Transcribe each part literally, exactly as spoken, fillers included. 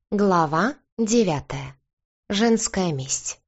Глава девятая. Женская месть.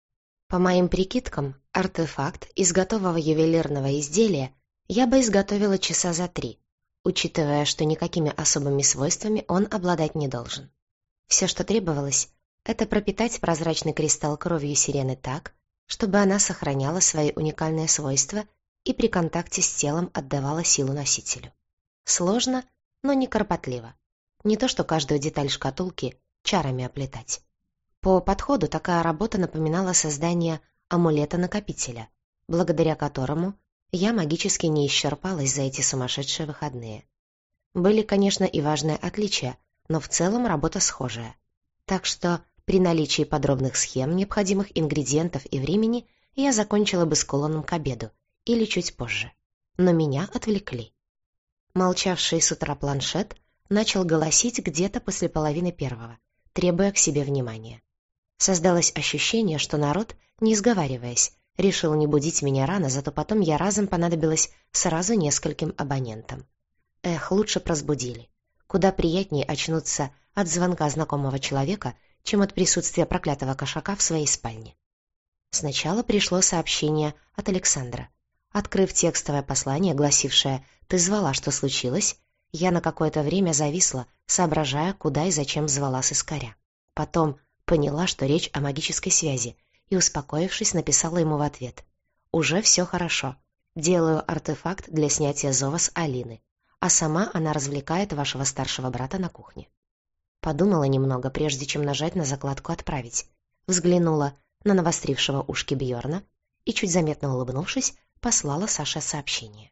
По моим прикидкам, артефакт из готового ювелирного изделия я бы изготовила часа за три, учитывая, что никакими особыми свойствами он обладать не должен. Все, что требовалось, это пропитать прозрачный кристалл кровью сирены так, чтобы она сохраняла свои уникальные свойства и при контакте с телом отдавала силу носителю. Сложно, но не кропотливо. Не то что каждую деталь шкатулки чарами оплетать. По подходу такая работа напоминала создание амулета-накопителя, благодаря которому я магически не исчерпалась за эти сумасшедшие выходные. Были, конечно, и важные отличия, но в целом работа схожая. Так что при наличии подробных схем, необходимых ингредиентов и времени я закончила бы с кулоном к обеду или чуть позже. Но меня отвлекли. Молчавший с утра планшет начал голосить где-то после половины первого, требуя к себе внимания. Создалось ощущение, что народ, не сговариваясь, решил не будить меня рано, зато потом я разом понадобилась сразу нескольким абонентам. Эх, лучше просбудили. Куда приятнее очнуться от звонка знакомого человека, чем от присутствия проклятого кошака в своей спальне. Сначала пришло сообщение от Александра. Открыв текстовое послание, гласившее «Ты звала, что случилось?», я на какое-то время зависла, соображая, куда и зачем звала сыскаря. Потом поняла, что речь о магической связи, и, успокоившись, написала ему в ответ: «Уже все хорошо. Делаю артефакт для снятия зова с Алины, а сама она развлекает вашего старшего брата на кухне». Подумала немного, прежде чем нажать на закладку «Отправить». Взглянула на навострившего ушки Бьорна и, чуть заметно улыбнувшись, послала Саше сообщение.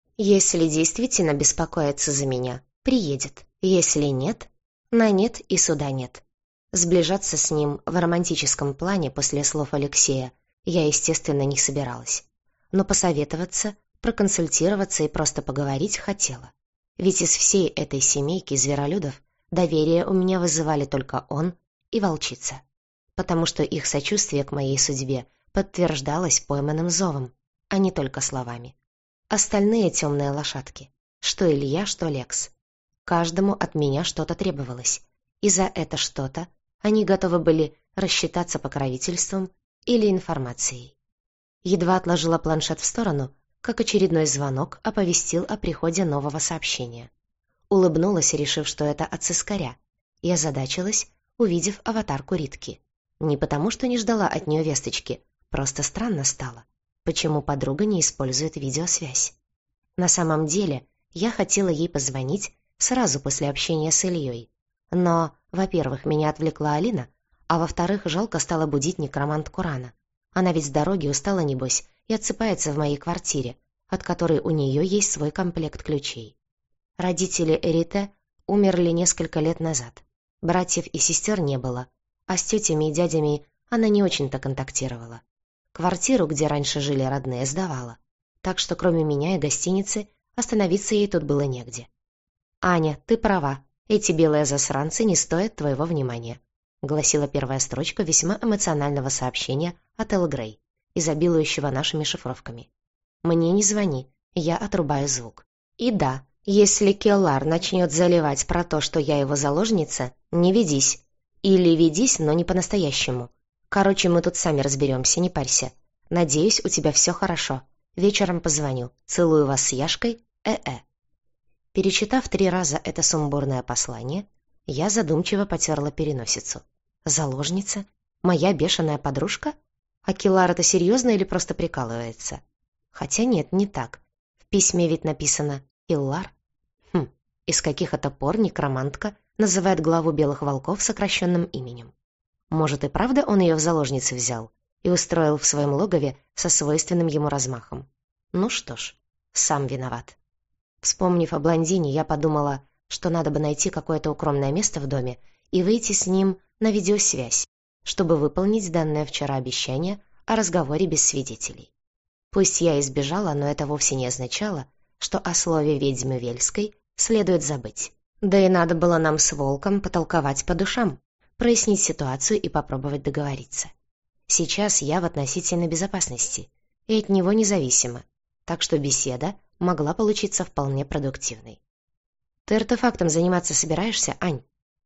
«Если действительно беспокоится за меня, приедет. Если нет, на нет и суда нет». Сближаться с ним в романтическом плане после слов Алексея я, естественно, не собиралась. Но посоветоваться, проконсультироваться и просто поговорить хотела. Ведь из всей этой семейки зверолюдов доверие у меня вызывали только он и волчица. Потому что их сочувствие к моей судьбе подтверждалось пойманным зовом, а не только словами. Остальные темные лошадки, что Илья, что Лекс. Каждому от меня что-то требовалось, и за это что-то они готовы были рассчитаться покровительством или информацией. Едва отложила планшет в сторону, как очередной звонок оповестил о приходе нового сообщения. Улыбнулась, решив, что это от сыскаря, и озадачилась, увидев аватарку Ритки. Не потому, что не ждала от нее весточки, просто странно стало. Почему подруга не использует видеосвязь? На самом деле, я хотела ей позвонить сразу после общения с Ильей. Но, во-первых, меня отвлекла Алина, а во-вторых, жалко стало будить некромантку рано. Она ведь с дороги устала, небось, и отсыпается в моей квартире, от которой у нее есть свой комплект ключей. Родители Эрите умерли несколько лет назад. Братьев и сестер не было, а с тетями и дядями она не очень-то контактировала. Квартиру, где раньше жили родные, сдавала, так что кроме меня и гостиницы остановиться ей тут было негде. «Аня, ты права, эти белые засранцы не стоят твоего внимания», гласила первая строчка весьма эмоционального сообщения от Эл Грей, изобилующего нашими шифровками. «Мне не звони, я отрубаю звук. И да, если Келлар начнет заливать про то, что я его заложница, не ведись. Или ведись, но не по-настоящему. Короче, мы тут сами разберемся, не парься. Надеюсь, у тебя все хорошо. Вечером позвоню. Целую вас с Яшкой. Э-э». Перечитав три раза это сумбурное послание, я задумчиво потерла переносицу. Заложница? Моя бешеная подружка? А Келлар это серьезно или просто прикалывается? Хотя нет, не так. В письме ведь написано «Келлар». Хм, из каких это пор некромантка называет главу белых волков сокращенным именем? Может, и правда он ее в заложницы взял и устроил в своем логове со свойственным ему размахом? Ну что ж, сам виноват. Вспомнив о блондине, я подумала, что надо бы найти какое-то укромное место в доме и выйти с ним на видеосвязь, чтобы выполнить данное вчера обещание о разговоре без свидетелей. Пусть я избежала, но это вовсе не означало, что о слове ведьмы Вельской следует забыть. Да и надо было нам с Волком потолковать по душам, прояснить ситуацию и попробовать договориться. Сейчас я в относительной безопасности и от него независима, так что беседа могла получиться вполне продуктивной. «Ты артефактом заниматься собираешься, Ань?»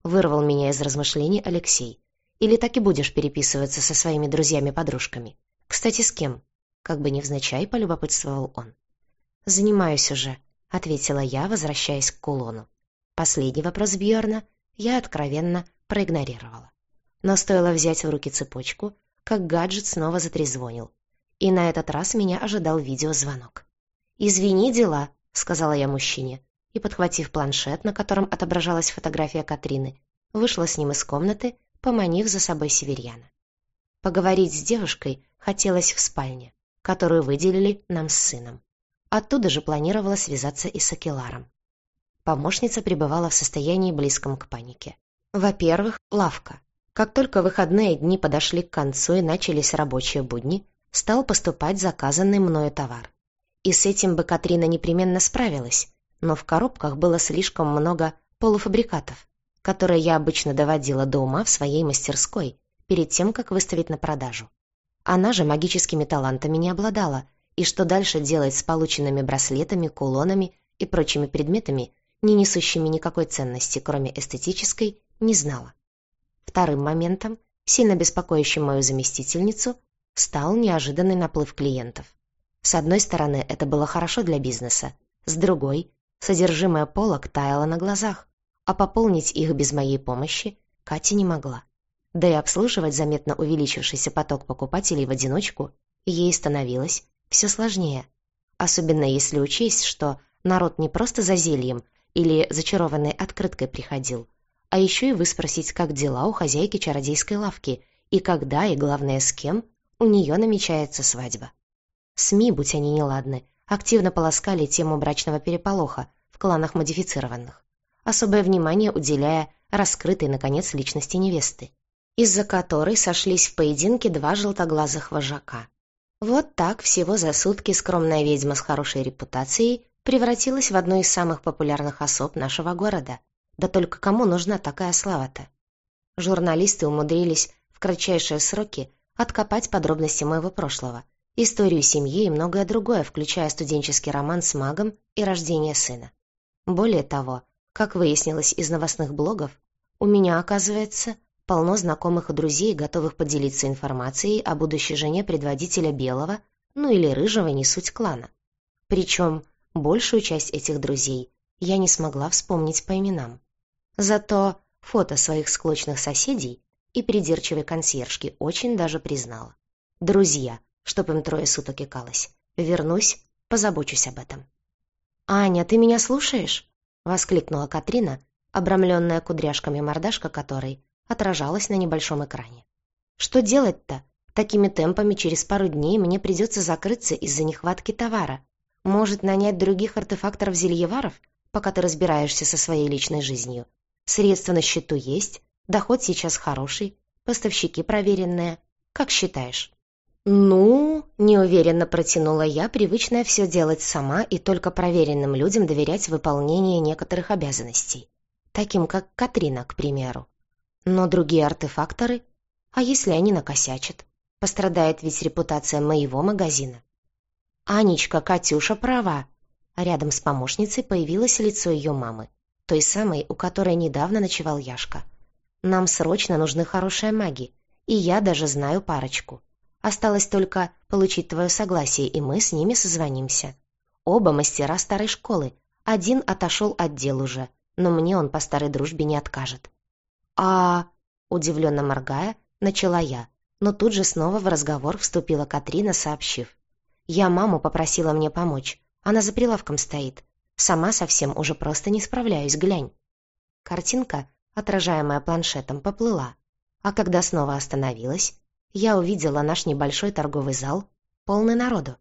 Вырвал меня из размышлений Алексей. «Или так и будешь переписываться со своими друзьями-подружками? Кстати, с кем?» Как бы невзначай полюбопытствовал он. «Занимаюсь уже», — ответила я, возвращаясь к кулону. Последний вопрос Бьорна я откровенно проигнорировала. Но стоило взять в руки цепочку, как гаджет снова затрезвонил. И на этот раз меня ожидал видеозвонок. «Извини, дела», — сказала я мужчине, и, подхватив планшет, на котором отображалась фотография Катрины, вышла с ним из комнаты, поманив за собой северьяна. Поговорить с девушкой хотелось в спальне, которую выделили нам с сыном. Оттуда же планировала связаться и с Акеларом. Помощница пребывала в состоянии близком к панике. Во-первых, лавка. Как только выходные дни подошли к концу и начались рабочие будни, стал поступать заказанный мною товар. И с этим бы Катрина непременно справилась, но в коробках было слишком много полуфабрикатов, которые я обычно доводила до ума в своей мастерской перед тем, как выставить на продажу. Она же магическими талантами не обладала, и что дальше делать с полученными браслетами, кулонами и прочими предметами, не несущими никакой ценности, кроме эстетической, не знала. Вторым моментом, сильно беспокоящим мою заместительницу, стал неожиданный наплыв клиентов. С одной стороны, это было хорошо для бизнеса, с другой, содержимое полок таяло на глазах, а пополнить их без моей помощи Катя не могла. Да и обслуживать заметно увеличившийся поток покупателей в одиночку ей становилось все сложнее, особенно если учесть, что народ не просто за зельем или зачарованной открыткой приходил, а еще и выспросить, как дела у хозяйки чародейской лавки и когда, и главное, с кем у нее намечается свадьба. СМИ, будь они неладны, активно полоскали тему брачного переполоха в кланах модифицированных, особое внимание уделяя раскрытой, наконец, личности невесты, из-за которой сошлись в поединке два желтоглазых вожака. Вот так всего за сутки скромная ведьма с хорошей репутацией превратилась в одну из самых популярных особ нашего города. Да только кому нужна такая слава-то? Журналисты умудрились в кратчайшие сроки откопать подробности моего прошлого, историю семьи и многое другое, включая студенческий роман с магом и рождение сына. Более того, как выяснилось из новостных блогов, у меня, оказывается, полно знакомых и друзей, готовых поделиться информацией о будущей жене предводителя белого, ну или рыжего, не суть клана. Причем большую часть этих друзей я не смогла вспомнить по именам. Зато фото своих склочных соседей и придирчивой консьержки очень даже признала. Друзья, чтоб им трое суток икалось. Вернусь, позабочусь об этом. «Аня, ты меня слушаешь?» — воскликнула Катрина, обрамленная кудряшками мордашка которой отражалась на небольшом экране. «Что делать-то? Такими темпами через пару дней мне придется закрыться из-за нехватки товара. Может, нанять других артефакторов-зельеваров, пока ты разбираешься со своей личной жизнью? Средства на счету есть, доход сейчас хороший, поставщики проверенные. Как считаешь?» «Ну...» — неуверенно протянула я, привычная все делать сама и только проверенным людям доверять выполнение некоторых обязанностей. Таким, как Катрина, к примеру. Но другие артефакторы? А если они накосячат? Пострадает ведь репутация моего магазина. «Анечка, Катюша права». Рядом с помощницей появилось лицо ее мамы, той самой, у которой недавно ночевал Яшка. «Нам срочно нужны хорошие маги, и я даже знаю парочку. Осталось только получить твое согласие, и мы с ними созвонимся. Оба мастера старой школы, один отошел от дел уже, но мне он по старой дружбе не откажет». «А...» — удивленно моргая, начала я, но тут же снова в разговор вступила Катрина, сообщив. «Я маму попросила мне помочь, она за прилавком стоит. Сама совсем уже просто не справляюсь, глянь». Картинка, отражаемая планшетом, поплыла, а когда снова остановилась, я увидела наш небольшой торговый зал, полный народу.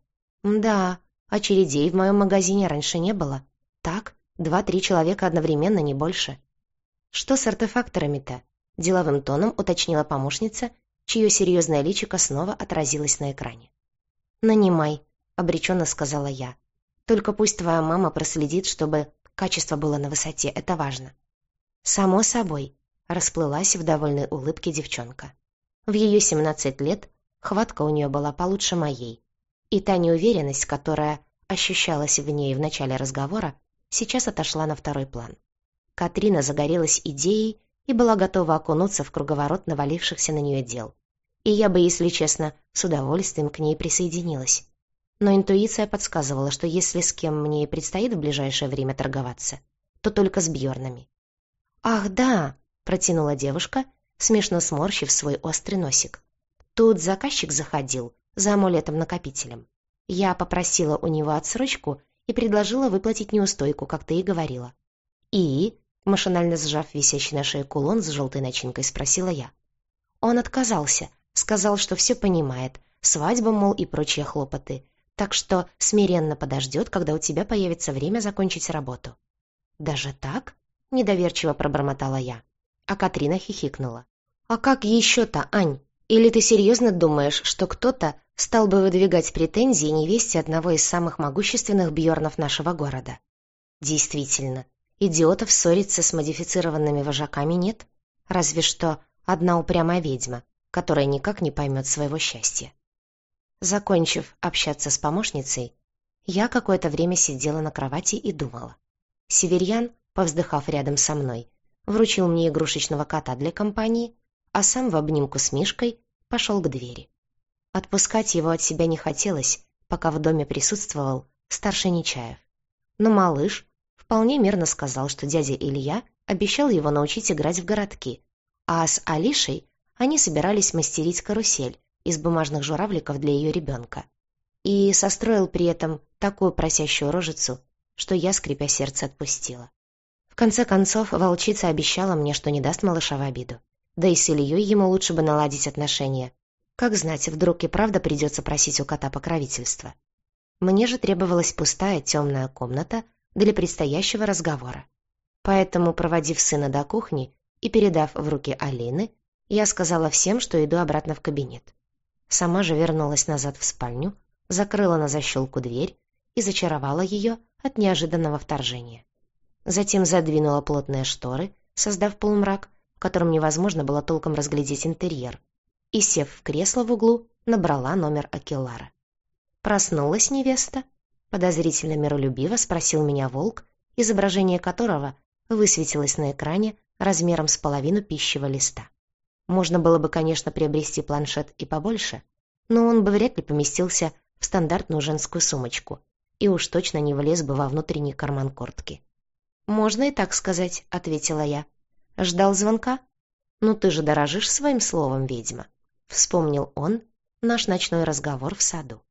Да, очередей в моем магазине раньше не было. Так, два-три человека одновременно, не больше. «Что с артефакторами-то?» — деловым тоном уточнила помощница, чье серьезное личико снова отразилось на экране. «Нанимай», — обреченно сказала я. «Только пусть твоя мама проследит, чтобы качество было на высоте, это важно». «Само собой», — расплылась в довольной улыбке девчонка. В ее семнадцать лет хватка у нее была получше моей, и та неуверенность, которая ощущалась в ней в начале разговора, сейчас отошла на второй план. Катрина загорелась идеей и была готова окунуться в круговорот навалившихся на нее дел. И я бы, если честно, с удовольствием к ней присоединилась. Но интуиция подсказывала, что если с кем мне и предстоит в ближайшее время торговаться, то только с Бьорнами. «Ах, да!» — протянула девушка, смешно сморщив свой острый носик. «Тут заказчик заходил за амулетом-накопителем. Я попросила у него отсрочку и предложила выплатить неустойку, как ты и говорила». «И?» — машинально сжав висящий на шее кулон с желтой начинкой, спросила я. Он отказался, сказал, что все понимает, свадьба, мол, и прочие хлопоты, так что смиренно подождет, когда у тебя появится время закончить работу. «Даже так?» — недоверчиво пробормотала я. А Катрина хихикнула. «А как еще-то, Ань? Или ты серьезно думаешь, что кто-то стал бы выдвигать претензии невесте одного из самых могущественных Бьорнов нашего города?» «Действительно, идиотов ссориться с модифицированными вожаками нет, разве что одна упрямая ведьма, которая никак не поймет своего счастья». Закончив общаться с помощницей, я какое-то время сидела на кровати и думала. Северьян, повздыхав рядом со мной, вручил мне игрушечного кота для компании, а сам в обнимку с Мишкой пошел к двери. Отпускать его от себя не хотелось, пока в доме присутствовал старший Нечаев. Но малыш вполне мирно сказал, что дядя Илья обещал его научить играть в городки, а с Алишей они собирались мастерить карусель из бумажных журавликов для ее ребенка. И состроил при этом такую просящую рожицу, что я, скрипя сердце, отпустила. В конце концов, волчица обещала мне, что не даст малыша в обиду. Да и с Ильей ему лучше бы наладить отношения. Как знать, вдруг и правда придется просить у кота покровительства. Мне же требовалась пустая темная комната для предстоящего разговора. Поэтому, проводив сына до кухни и передав в руки Алины, я сказала всем, что иду обратно в кабинет. Сама же вернулась назад в спальню, закрыла на защелку дверь и зачаровала ее от неожиданного вторжения. Затем задвинула плотные шторы, создав полумрак, в котором невозможно было толком разглядеть интерьер, и, сев в кресло в углу, набрала номер Акеллара. «Проснулась невеста?» — подозрительно миролюбиво спросил меня волк, изображение которого высветилось на экране размером с половину пищевого листа. Можно было бы, конечно, приобрести планшет и побольше, но он бы вряд ли поместился в стандартную женскую сумочку и уж точно не влез бы во внутренний карман куртки. «Можно и так сказать», — ответила я. «Ждал звонка? Ну ты же дорожишь своим словом, ведьма», — вспомнил он наш ночной разговор в саду.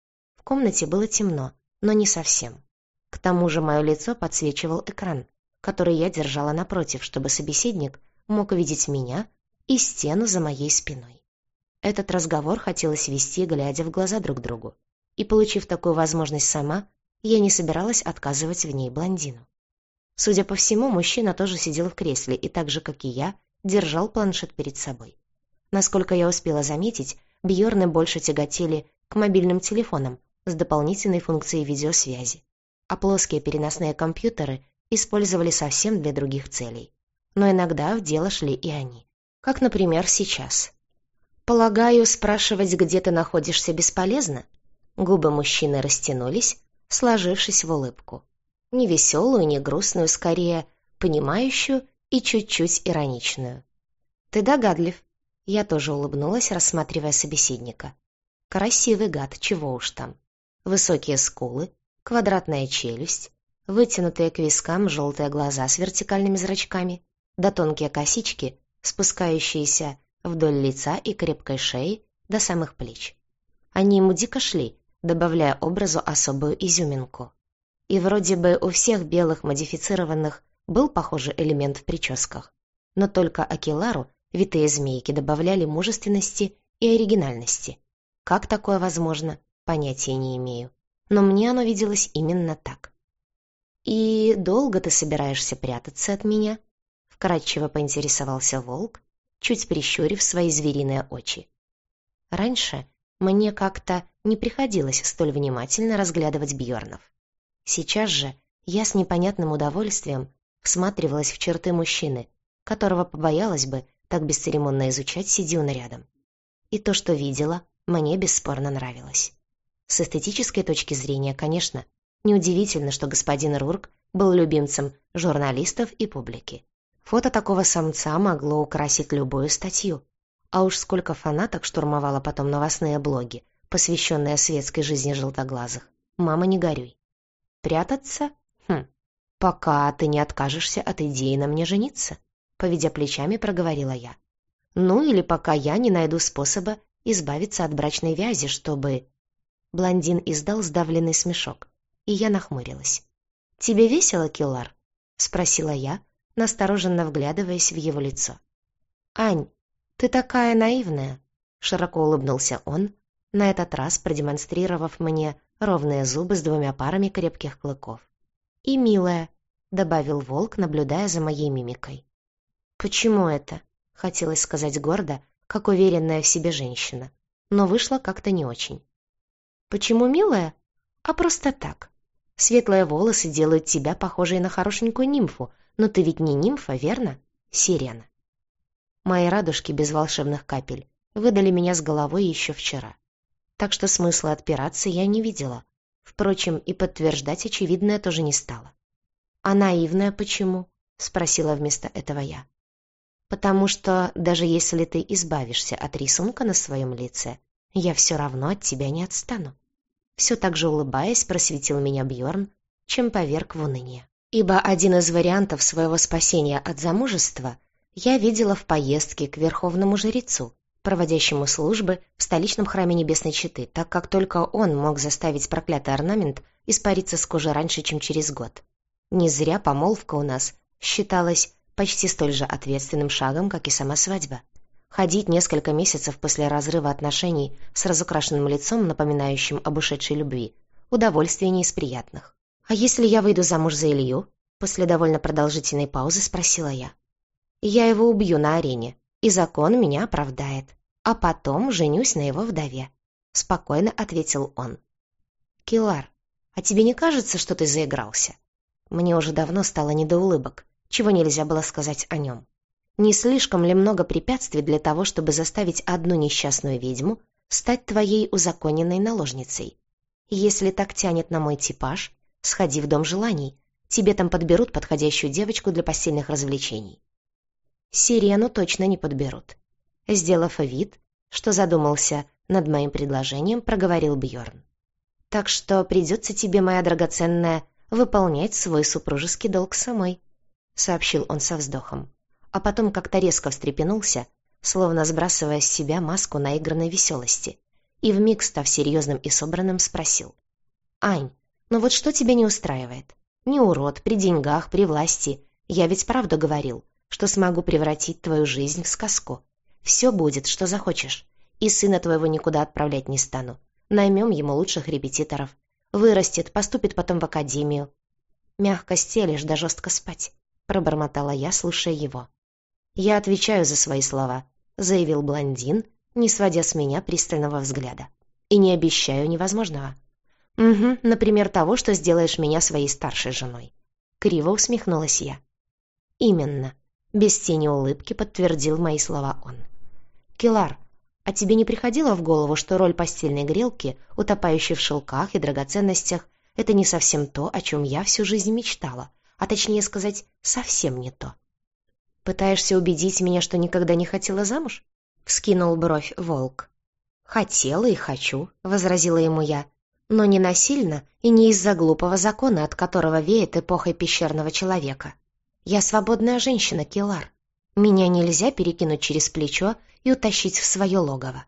В комнате было темно, но не совсем. К тому же мое лицо подсвечивал экран, который я держала напротив, чтобы собеседник мог видеть меня и стену за моей спиной. Этот разговор хотелось вести, глядя в глаза друг другу, и, получив такую возможность сама, я не собиралась отказывать в ней блондину. Судя по всему, мужчина тоже сидел в кресле и так же, как и я, держал планшет перед собой. Насколько я успела заметить, Бьорны больше тяготели к мобильным телефонам с дополнительной функцией видеосвязи, а плоские переносные компьютеры использовали совсем для других целей. Но иногда в дело шли и они. Как, например, сейчас. «Полагаю, спрашивать, где ты находишься, бесполезно?» Губы мужчины растянулись, сложившись в улыбку. Не веселую, не грустную, скорее понимающую и чуть-чуть ироничную. «Ты догадлив». Я тоже улыбнулась, рассматривая собеседника. Красивый гад, чего уж там. Высокие скулы, квадратная челюсть, вытянутые к вискам желтые глаза с вертикальными зрачками, да тонкие косички, спускающиеся вдоль лица и крепкой шеи до самых плеч. Они ему дико шли, добавляя образу особую изюминку. И вроде бы у всех белых модифицированных был похожий элемент в прическах, но только Акеллару витые змейки добавляли мужественности и оригинальности. Как такое возможно, понятия не имею, но мне оно виделось именно так. «И долго ты собираешься прятаться от меня?» — вкратчиво поинтересовался волк, чуть прищурив свои звериные очи. Раньше мне как-то не приходилось столь внимательно разглядывать Бьорнов. Сейчас же я с непонятным удовольствием всматривалась в черты мужчины, которого побоялась бы так бесцеремонно изучать, сидя он рядом. И то, что видела, мне бесспорно нравилось. С эстетической точки зрения, конечно, неудивительно, что господин Рурк был любимцем журналистов и публики. Фото такого самца могло украсить любую статью. А уж сколько фанаток штурмовало потом новостные блоги, посвященные светской жизни желтоглазых. Мама, не горюй. Прятаться? Хм. Пока ты не откажешься от идеи на мне жениться, поведя плечами, проговорила я. Ну или пока я не найду способа избавиться от брачной вязи, чтобы... Блондин издал сдавленный смешок, и я нахмурилась. «Тебе весело, Киллар?» — спросила я, настороженно вглядываясь в его лицо. «Ань, ты такая наивная!» — широко улыбнулся он, на этот раз продемонстрировав мне ровные зубы с двумя парами крепких клыков. «И милая», — добавил волк, наблюдая за моей мимикой. «Почему это?» — хотелось сказать гордо, как уверенная в себе женщина, но вышло как-то не очень. «Почему милая? А просто так. Светлые волосы делают тебя похожей на хорошенькую нимфу, но ты ведь не нимфа, верно? Сирена». Мои радужки без волшебных капель выдали меня с головой еще вчера. Так что смысла отпираться я не видела. Впрочем, и подтверждать очевидное тоже не стала. «А наивная почему?» — спросила вместо этого я. «Потому что даже если ты избавишься от рисунка на своем лице, я все равно от тебя не отстану». Все так же улыбаясь, просветил меня Бьорн, чем поверг в уныние. Ибо один из вариантов своего спасения от замужества я видела в поездке к верховному жрецу, проводящему службы в столичном храме Небесной Четы, так как только он мог заставить проклятый орнамент испариться с кожи раньше, чем через год. Не зря помолвка у нас считалась почти столь же ответственным шагом, как и сама свадьба. Ходить несколько месяцев после разрыва отношений с разукрашенным лицом, напоминающим об ушедшей любви, удовольствие не из приятных. «А если я выйду замуж за Илью?» После довольно продолжительной паузы спросила я. «Я его убью на арене, и закон меня оправдает, а потом женюсь на его вдове», — спокойно ответил он. «Киллар, а тебе не кажется, что ты заигрался?» Мне уже давно стало не до улыбок, чего нельзя было сказать о нем. Не слишком ли много препятствий для того, чтобы заставить одну несчастную ведьму стать твоей узаконенной наложницей? Если так тянет на мой типаж, сходи в дом желаний, тебе там подберут подходящую девочку для постельных развлечений. Сирену точно не подберут. Сделав вид, что задумался над моим предложением, проговорил Бьорн. Так что придется тебе, моя драгоценная, выполнять свой супружеский долг самой, сообщил он со вздохом. А потом как-то резко встрепенулся, словно сбрасывая с себя маску наигранной веселости, и вмиг, став серьезным и собранным, спросил. «Ань, ну вот что тебя не устраивает? Не урод, при деньгах, при власти. Я ведь правду говорил, что смогу превратить твою жизнь в сказку. Все будет, что захочешь. И сына твоего никуда отправлять не стану. Наймем ему лучших репетиторов. Вырастет, поступит потом в академию». «Мягко стелишь, да жестко спать», — пробормотала я, слушая его. «Я отвечаю за свои слова», — заявил блондин, не сводя с меня пристального взгляда. «И не обещаю невозможного». «Угу, например, того, что сделаешь меня своей старшей женой». Криво усмехнулась я. «Именно», — без тени улыбки подтвердил мои слова он. «Киллар, а тебе не приходило в голову, что роль постельной грелки, утопающей в шелках и драгоценностях, это не совсем то, о чем я всю жизнь мечтала, а точнее сказать, совсем не то?» «Пытаешься убедить меня, что никогда не хотела замуж?» — вскинул бровь волк. «Хотела и хочу», — возразила ему я, «но не насильно и не из-за глупого закона, от которого веет эпохой пещерного человека. Я свободная женщина, Киллар. Меня нельзя перекинуть через плечо и утащить в свое логово.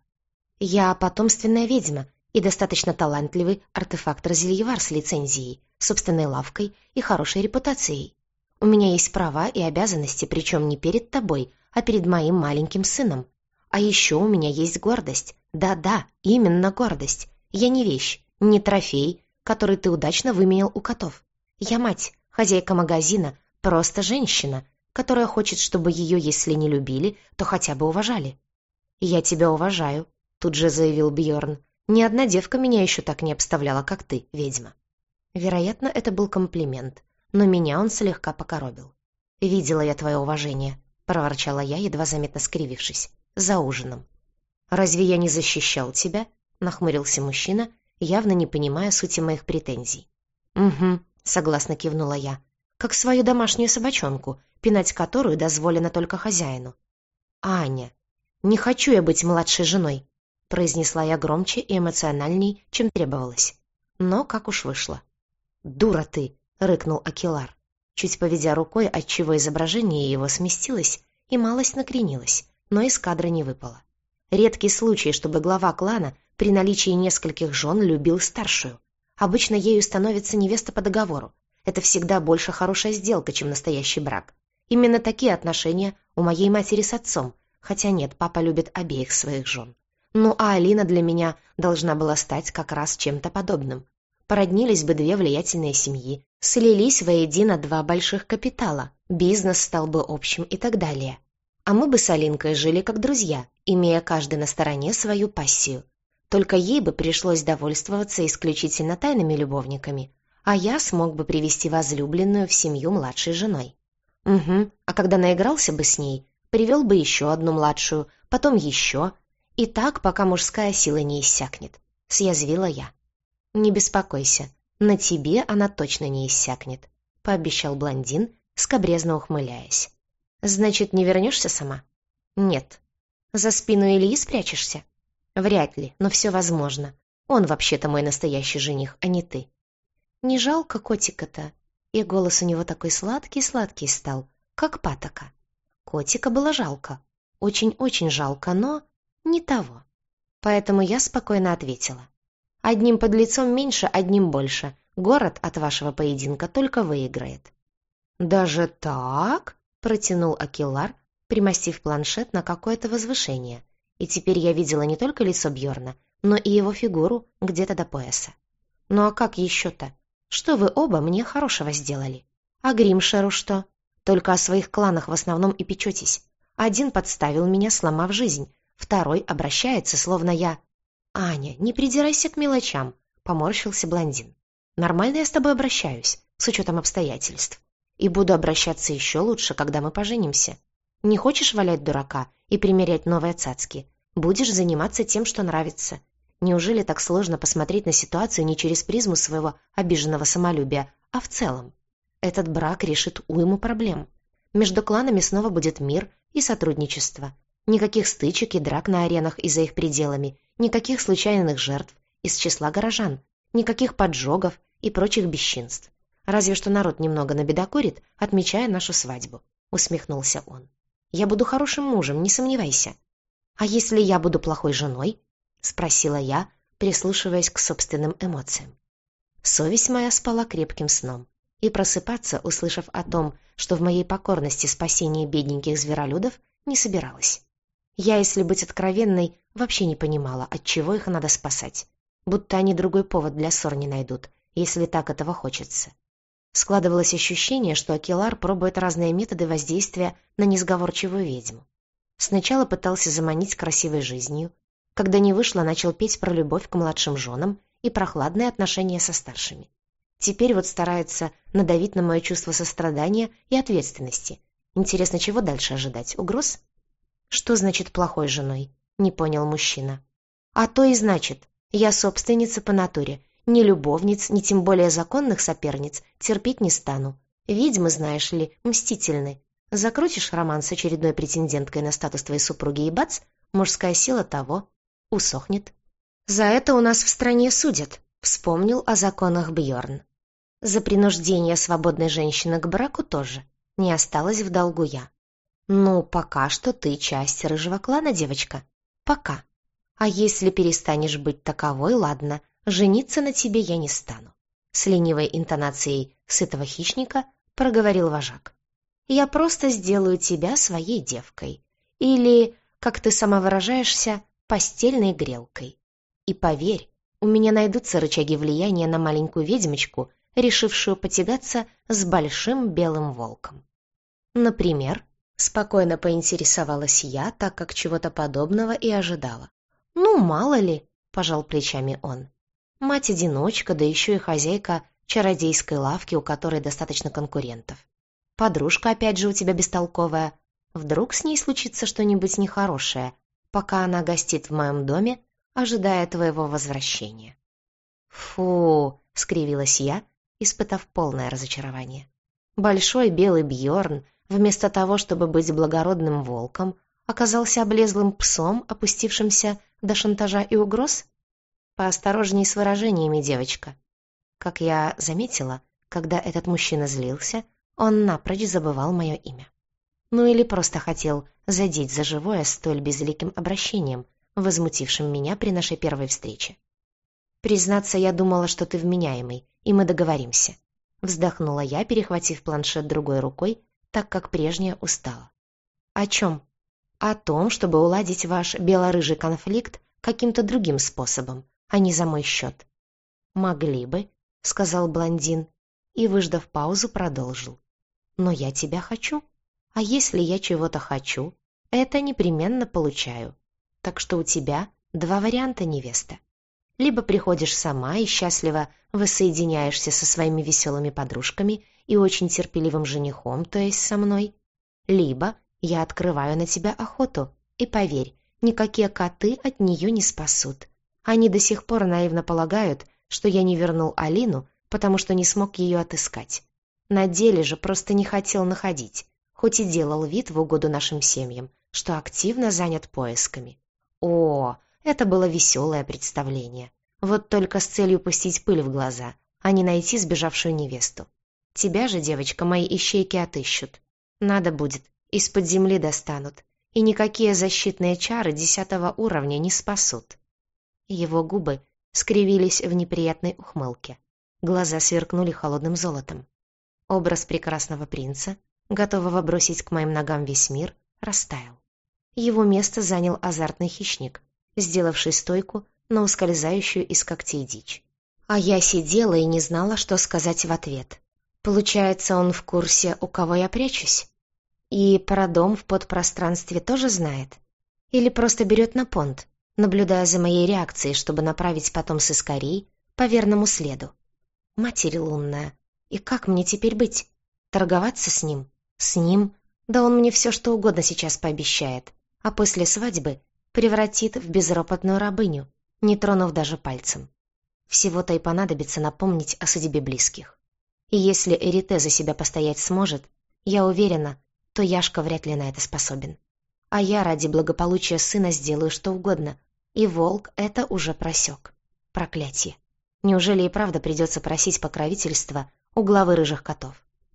Я потомственная ведьма и достаточно талантливый артефактор-зельевар с лицензией, собственной лавкой и хорошей репутацией. У меня есть права и обязанности, причем не перед тобой, а перед моим маленьким сыном. А еще у меня есть гордость. Да-да, именно гордость. Я не вещь, не трофей, который ты удачно выменял у котов. Я мать, хозяйка магазина, просто женщина, которая хочет, чтобы ее, если не любили, то хотя бы уважали». «Я тебя уважаю», — тут же заявил Бьорн. «Ни одна девка меня еще так не обставляла, как ты, ведьма». Вероятно, это был комплимент, но меня он слегка покоробил. «Видела я твое уважение», — проворчала я, едва заметно скривившись, — «за ужином». «Разве я не защищал тебя?» — нахмурился мужчина, явно не понимая сути моих претензий. «Угу», — согласно кивнула я. как свою домашнюю собачонку, пинать которую дозволено только хозяину. «Аня, не хочу я быть младшей женой», — произнесла я громче и эмоциональней, чем требовалось. Но как уж вышло. «Дура ты!» — рыкнул Акилар, чуть поведя рукой, отчего изображение его сместилось и малость накренилось, но из кадра не выпало. Редкий случай, чтобы глава клана при наличии нескольких жен любил старшую. Обычно ею становится невеста по договору. Это всегда больше хорошая сделка, чем настоящий брак. Именно такие отношения у моей матери с отцом, хотя нет, папа любит обеих своих жен. Ну а Алина для меня должна была стать как раз чем-то подобным. Породнились бы две влиятельные семьи, слились воедино два больших капитала, бизнес стал бы общим и так далее. А мы бы с Алинкой жили как друзья, имея каждый на стороне свою пассию. Только ей бы пришлось довольствоваться исключительно тайными любовниками, а я смог бы привести возлюбленную в семью младшей женой. Угу, а когда наигрался бы с ней, привел бы еще одну младшую, потом еще, и так, пока мужская сила не иссякнет, съязвила я. «Не беспокойся, на тебе она точно не иссякнет», — пообещал блондин, скабрезно ухмыляясь. «Значит, не вернешься сама?» «Нет». «За спину Ильи спрячешься?» «Вряд ли, но все возможно. Он вообще-то мой настоящий жених, а не ты». «Не жалко котика-то?» И голос у него такой сладкий-сладкий стал, как патока. Котика было жалко. Очень-очень жалко, но не того. Поэтому я спокойно ответила. «Одним подлецом меньше, одним больше. Город от вашего поединка только выиграет». «Даже так?» — протянул Акилар, примостив планшет на какое-то возвышение. И теперь я видела не только лицо Бьорна, но и его фигуру где-то до пояса. «Ну а как еще-то? Что вы оба мне хорошего сделали? А Гримшеру что? Только о своих кланах в основном и печетесь. Один подставил меня, сломав жизнь, второй обращается, словно я...» «Аня, не придирайся к мелочам», — поморщился блондин. «Нормально я с тобой обращаюсь, с учетом обстоятельств. И буду обращаться еще лучше, когда мы поженимся. Не хочешь валять дурака и примерять новые цацки? Будешь заниматься тем, что нравится. Неужели так сложно посмотреть на ситуацию не через призму своего обиженного самолюбия, а в целом? Этот брак решит уйму проблем. Между кланами снова будет мир и сотрудничество. Никаких стычек и драк на аренах и за их пределами, никаких случайных жертв из числа горожан, никаких поджогов и прочих бесчинств. Разве что народ немного набедокурит, отмечая нашу свадьбу», — усмехнулся он. «Я буду хорошим мужем, не сомневайся». «А если я буду плохой женой?» — спросила я, прислушиваясь к собственным эмоциям. Совесть моя спала крепким сном, и просыпаться, услышав о том, что в моей покорности спасение бедненьких зверолюдов, не собиралась. Я, если быть откровенной, вообще не понимала, от чего их надо спасать. Будто они другой повод для ссор не найдут, если так этого хочется. Складывалось ощущение, что Акилар пробует разные методы воздействия на несговорчивую ведьму. Сначала пытался заманить красивой жизнью, когда не вышло, начал петь про любовь к младшим женам и прохладные отношения со старшими. Теперь вот старается надавить на мое чувство сострадания и ответственности. Интересно, чего дальше ожидать? Угроз? «Что значит плохой женой?» — не понял мужчина. «А то и значит, я собственница по натуре. Ни любовниц, ни тем более законных соперниц терпеть не стану. Ведьмы, знаешь ли, мстительны. Закрутишь роман с очередной претенденткой на статус твоей супруги и бац, мужская сила того усохнет. За это у нас в стране судят», — вспомнил о законах Бьорн. «За принуждение свободной женщины к браку тоже. Не осталось в долгу я». «Ну, пока что ты часть рыжего клана, девочка. Пока. А если перестанешь быть таковой, ладно, жениться на тебе я не стану», — с ленивой интонацией сытого хищника проговорил вожак. «Я просто сделаю тебя своей девкой. Или, как ты сама выражаешься, постельной грелкой. И поверь, у меня найдутся рычаги влияния на маленькую ведьмочку, решившую потягаться с большим белым волком». «Например?» — спокойно поинтересовалась я, так как чего-то подобного и ожидала. «Ну, мало ли», — пожал плечами он. «Мать-одиночка, да еще и хозяйка чародейской лавки, у которой достаточно конкурентов. Подружка опять же у тебя бестолковая. Вдруг с ней случится что-нибудь нехорошее, пока она гостит в моем доме, ожидая твоего возвращения». «Фу!» — скривилась я, испытав полное разочарование. Большой белый Бьорн, вместо того, чтобы быть благородным волком, оказался облезлым псом, опустившимся до шантажа и угроз? Поосторожней с выражениями, девочка. Как я заметила, когда этот мужчина злился, он напрочь забывал мое имя. Ну или просто хотел задеть за живое столь безликим обращением, возмутившим меня при нашей первой встрече. «Признаться, я думала, что ты вменяемый, и мы договоримся», — вздохнула я, перехватив планшет другой рукой, так как прежняя устала. «О чем?» «О том, чтобы уладить ваш бело-рыжий конфликт каким-то другим способом, а не за мой счет». «Могли бы», — сказал блондин, и, выждав паузу, продолжил. «Но я тебя хочу, а если я чего-то хочу, это непременно получаю. Так что у тебя два варианта, невеста. Либо приходишь сама и счастливо воссоединяешься со своими веселыми подружками и очень терпеливым женихом, то есть со мной, либо я открываю на тебя охоту, и поверь, никакие коты от нее не спасут. Они до сих пор наивно полагают, что я не вернул Алину, потому что не смог ее отыскать. На деле же просто не хотел находить, хоть и делал вид в угоду нашим семьям, что активно занят поисками. О, это было веселое представление. Вот только с целью пустить пыль в глаза, а не найти сбежавшую невесту. Тебя же, девочка, мои ищейки отыщут. Надо будет, из-под земли достанут, и никакие защитные чары десятого уровня не спасут. Его губы скривились в неприятной ухмылке. Глаза сверкнули холодным золотом. Образ прекрасного принца, готового бросить к моим ногам весь мир, растаял. Его место занял азартный хищник, сделавший стойку на ускользающую из когтей дичь. А я сидела и не знала, что сказать в ответ. Получается, он в курсе, у кого я прячусь? И про дом в подпространстве тоже знает? Или просто берет на понт, наблюдая за моей реакцией, чтобы направить потом сыскарей по верному следу? Матерь лунная, и как мне теперь быть? Торговаться с ним? С ним? Да он мне все что угодно сейчас пообещает, а после свадьбы превратит в безропотную рабыню, не тронув даже пальцем. Всего-то и понадобится напомнить о судьбе близких. И если Эрите за себя постоять сможет, я уверена, то Яшка вряд ли на это способен. А я ради благополучия сына сделаю что угодно, и волк это уже просек. Проклятье. Неужели и правда придется просить покровительства у главы рыжих котов?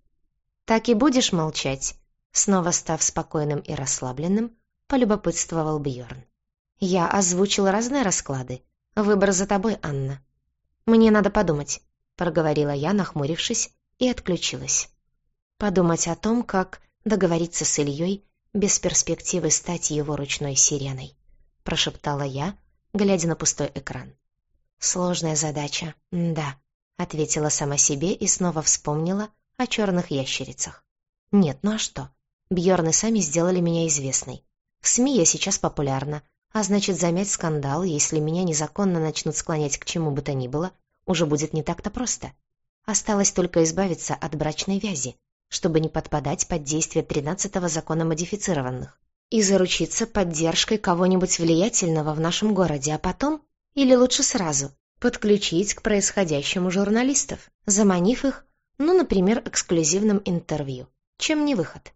«Так и будешь молчать?» Снова став спокойным и расслабленным, полюбопытствовал Бьорн. «Я озвучила разные расклады. Выбор за тобой, Анна». «Мне надо подумать», — проговорила я, нахмурившись, и отключилась. Подумать о том, как договориться с Ильей без перспективы стать его ручной сиреной, прошептала я, глядя на пустой экран. «Сложная задача, да», — ответила сама себе и снова вспомнила о черных ящерицах. «Нет, ну а что? Бьорны сами сделали меня известной. В СМИ я сейчас популярна, а значит, замять скандал, если меня незаконно начнут склонять к чему бы то ни было, уже будет не так-то просто. Осталось только избавиться от брачной вязи, чтобы не подпадать под действие тринадцатого закона модифицированных, и заручиться поддержкой кого-нибудь влиятельного в нашем городе, а потом, или лучше сразу, подключить к происходящему журналистов, заманив их, ну, например, эксклюзивным интервью. Чем не выход?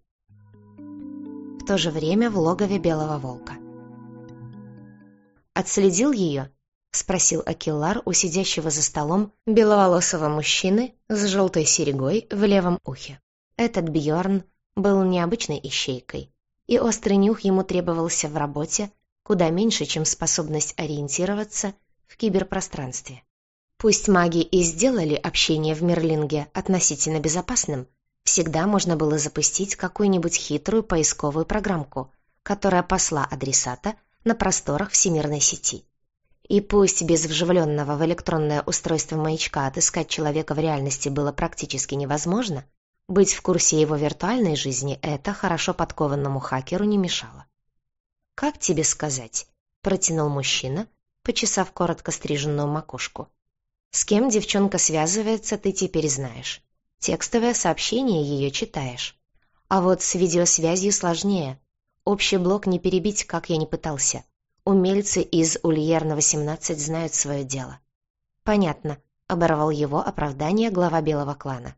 В то же время в логове Белого Волка. «Отследил ее?» — спросил Акиллар у сидящего за столом беловолосого мужчины с желтой серьгой в левом ухе. Этот Бьорн был необычной ищейкой, и острый нюх ему требовался в работе куда меньше, чем способность ориентироваться в киберпространстве. Пусть маги и сделали общение в Мерлинге относительно безопасным, всегда можно было запустить какую-нибудь хитрую поисковую программку, которая посла адресата на просторах всемирной сети. И пусть без вживленного в электронное устройство маячка отыскать человека в реальности было практически невозможно, быть в курсе его виртуальной жизни это хорошо подкованному хакеру не мешало. «Как тебе сказать?» — протянул мужчина, почесав коротко стриженную макушку. «С кем девчонка связывается, ты теперь знаешь. Текстовое сообщение ее читаешь. А вот с видеосвязью сложнее. Общий блок не перебить, как я ни пытался. Умельцы из Ульерна восемнадцать знают свое дело». «Понятно», — оборвал его оправдание глава белого клана.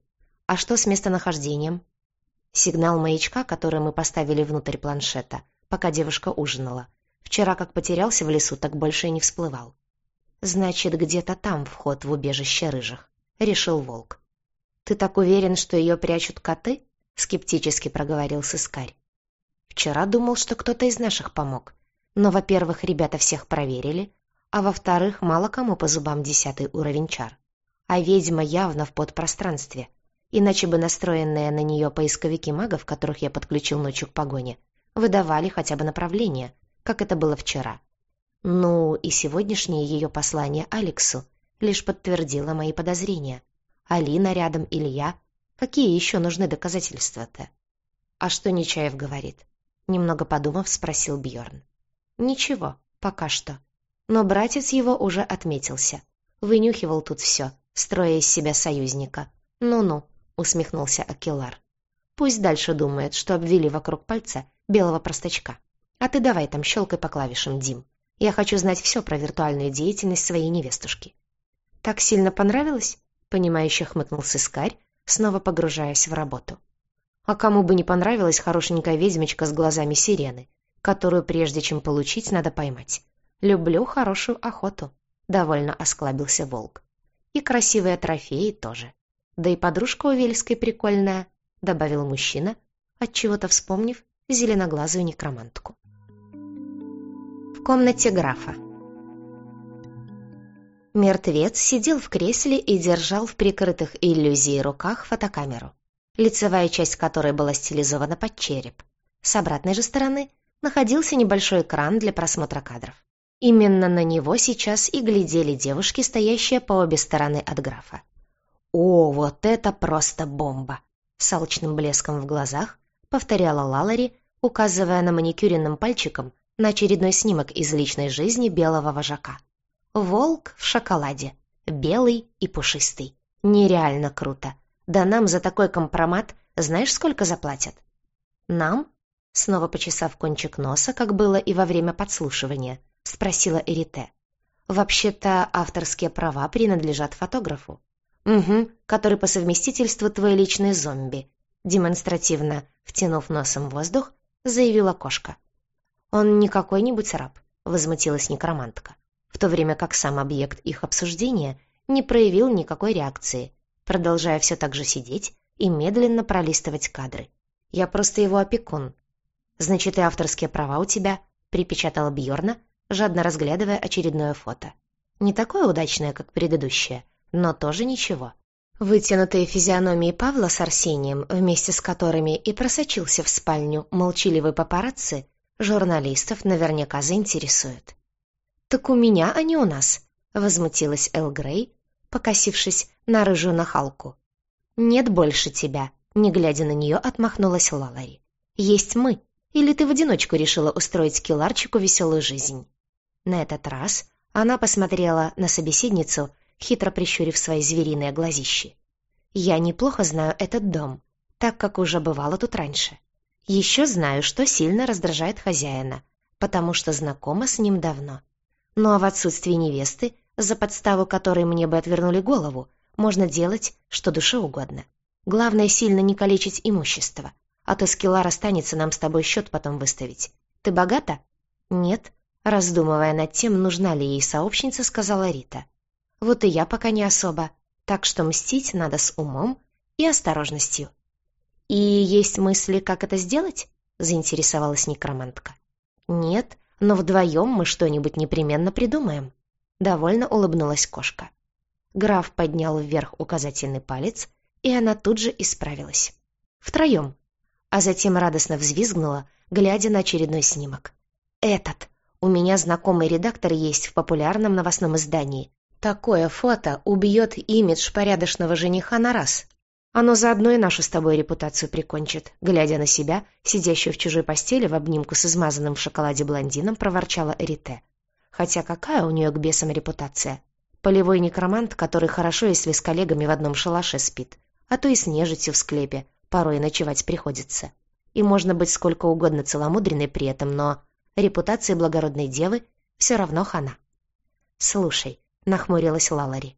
А что с местонахождением? Сигнал маячка, который мы поставили внутрь планшета, пока девушка ужинала. Вчера как потерялся в лесу, так больше и не всплывал. Значит, где-то там вход в убежище рыжих, решил Волк. Ты так уверен, что ее прячут коты? Скептически проговорил сыскарь. Вчера думал, что кто-то из наших помог. Но, во-первых, ребята всех проверили, а во-вторых, мало кому по зубам десятый уровень чар. А ведьма явно в подпространстве. Иначе бы настроенные на нее поисковики магов, которых я подключил ночью к погоне, выдавали хотя бы направление, как это было вчера. Ну, и сегодняшнее ее послание Алексу лишь подтвердило мои подозрения. Алина рядом или я? Какие еще нужны доказательства-то? А что Нечаев говорит? Немного подумав, спросил Бьорн. Ничего, пока что. Но братец его уже отметился. Вынюхивал тут все, строя из себя союзника. Ну-ну, усмехнулся Акилар. Пусть дальше думает, что обвели вокруг пальца белого простачка. А ты давай там щелкай по клавишам, Дим. Я хочу знать все про виртуальную деятельность своей невестушки. Так сильно понравилось? Понимающе хмыкнул сыскарь, снова погружаясь в работу. А кому бы не понравилась хорошенькая ведьмочка с глазами сирены, которую прежде чем получить, надо поймать. Люблю хорошую охоту, довольно осклабился Волк. И красивые трофеи тоже. Да и подружка у Вельской прикольная, добавил мужчина, отчего-то вспомнив зеленоглазую некромантку. В комнате графа. Мертвец сидел в кресле и держал в прикрытых иллюзией руках фотокамеру, лицевая часть которой была стилизована под череп. С обратной же стороны находился небольшой экран для просмотра кадров. Именно на него сейчас и глядели девушки, стоящие по обе стороны от графа. «О, вот это просто бомба!» С алчным блеском в глазах повторяла Лалари, указывая на маникюренным пальчиком на очередной снимок из личной жизни белого вожака. Волк в шоколаде, белый и пушистый. Нереально круто. Да нам за такой компромат знаешь, сколько заплатят? Нам? Снова почесав кончик носа, как было и во время подслушивания, спросила Эрите. Вообще-то авторские права принадлежат фотографу. Угу, который по совместительству твой личный зомби. Демонстративно втянув носом воздух, заявила кошка. Он не какой-нибудь раб, возмутилась некромантка, в то время как сам объект их обсуждения не проявил никакой реакции, продолжая все так же сидеть и медленно пролистывать кадры. Я просто его опекун. Значит, и авторские права у тебя, припечатала Бьорна, жадно разглядывая очередное фото. Не такое удачное, как предыдущее, но тоже ничего. Вытянутые физиономии Павла с Арсением, вместе с которыми и просочился в спальню молчаливый папарацци, журналистов наверняка заинтересует. «Так у меня, а не у нас», — возмутилась Эл Грей, покосившись на рыжую нахалку. «Нет больше тебя», — не глядя на нее, отмахнулась Лалари. «Есть мы. Или ты в одиночку решила устроить Киларчику веселую жизнь?» На этот раз она посмотрела на собеседницу, хитро прищурив свои звериные глазищи. «Я неплохо знаю этот дом, так как уже бывала тут раньше. Еще знаю, что сильно раздражает хозяина, потому что знакома с ним давно. Ну а в отсутствии невесты, за подставу которой мне бы отвернули голову, можно делать, что душе угодно. Главное, сильно не калечить имущество, а то Скилар останется нам с тобой счет потом выставить. Ты богата?» «Нет», раздумывая над тем, нужна ли ей сообщница, сказала Рита. «Вот и я пока не особо, так что мстить надо с умом и осторожностью». «И есть мысли, как это сделать?» — заинтересовалась некромантка. «Нет, но вдвоем мы что-нибудь непременно придумаем», — довольно улыбнулась кошка. Граф поднял вверх указательный палец, и она тут же исправилась. «Втроем», а затем радостно взвизгнула, глядя на очередной снимок. «Этот! У меня знакомый редактор есть в популярном новостном издании. Такое фото убьет имидж порядочного жениха на раз. Оно заодно и нашу с тобой репутацию прикончит», глядя на себя, сидящую в чужой постели в обнимку с измазанным в шоколаде блондином, проворчала Эрите. Хотя какая у нее к бесам репутация? Полевой некромант, который хорошо, если с коллегами в одном шалаше спит, а то и с нежитью в склепе, порой ночевать приходится. И можно быть сколько угодно целомудренной при этом, но репутации благородной девы все равно хана. «Слушай», — нахмурилась Лалари, —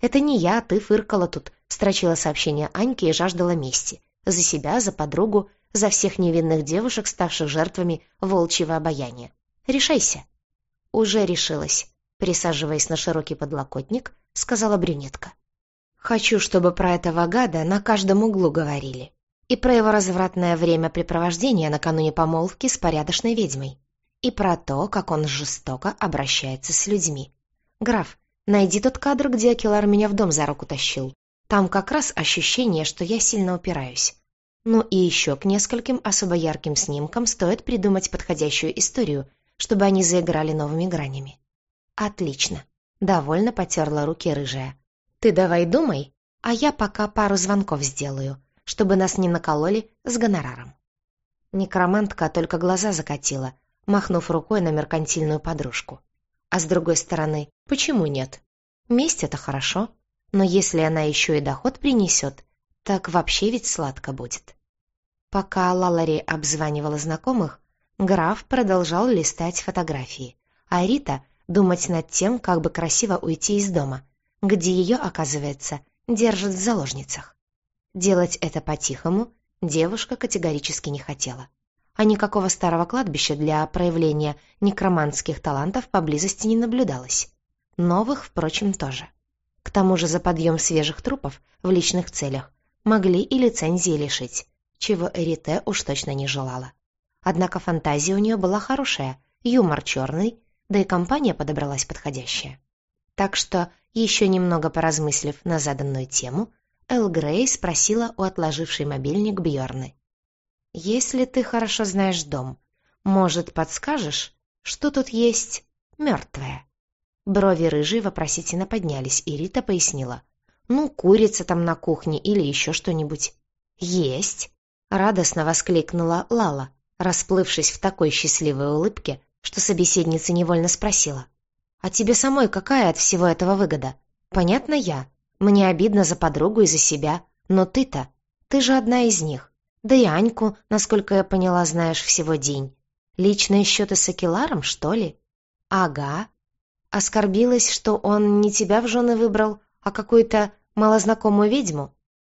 Это не я, а ты фыркала тут», — строчила сообщение Аньке и жаждала мести. За себя, за подругу, за всех невинных девушек, ставших жертвами волчьего обаяния. Решайся». «Уже решилась», — присаживаясь на широкий подлокотник, сказала брюнетка. «Хочу, чтобы про этого гада на каждом углу говорили. И про его развратное времяпрепровождение накануне помолвки с порядочной ведьмой. И про то, как он жестоко обращается с людьми. Граф, найди тот кадр, где Акелар меня в дом за руку тащил. Там как раз ощущение, что я сильно упираюсь. Ну и еще к нескольким особо ярким снимкам стоит придумать подходящую историю, чтобы они заиграли новыми гранями». «Отлично», — довольно потерла руки рыжая. «Ты давай думай, а я пока пару звонков сделаю, чтобы нас не накололи с гонораром». Некромантка только глаза закатила, махнув рукой на меркантильную подружку. А с другой стороны, почему нет? Месть — это хорошо, но если она еще и доход принесет, так вообще ведь сладко будет. Пока Лалари обзванивала знакомых, граф продолжал листать фотографии, а Рита думать над тем, как бы красиво уйти из дома, где ее, оказывается, держат в заложницах. Делать это по-тихому девушка категорически не хотела, а никакого старого кладбища для проявления некромантских талантов поблизости не наблюдалось. Новых, впрочем, тоже. К тому же за подъем свежих трупов в личных целях могли и лицензии лишить, чего Эрите уж точно не желала. Однако фантазия у нее была хорошая, юмор черный, да и компания подобралась подходящая. Так что, еще немного поразмыслив на заданную тему, Эл Грей спросила у отложившей мобильник Бьорны. «Если ты хорошо знаешь дом, может, подскажешь, что тут есть мертвое?» Брови рыжей вопросительно поднялись, и Рита пояснила. «Ну, курица там на кухне или еще что-нибудь». «Есть!» — радостно воскликнула Лала, расплывшись в такой счастливой улыбке, что собеседница невольно спросила. «А тебе самой какая от всего этого выгода? Понятно, я. Мне обидно за подругу и за себя, но ты-то, ты же одна из них. Да и Аньку, насколько я поняла, знаешь всего день. Личные счеты с Акеларом, что ли?» «Ага». Оскорбилась, что он не тебя в жены выбрал, а какую-то малознакомую ведьму?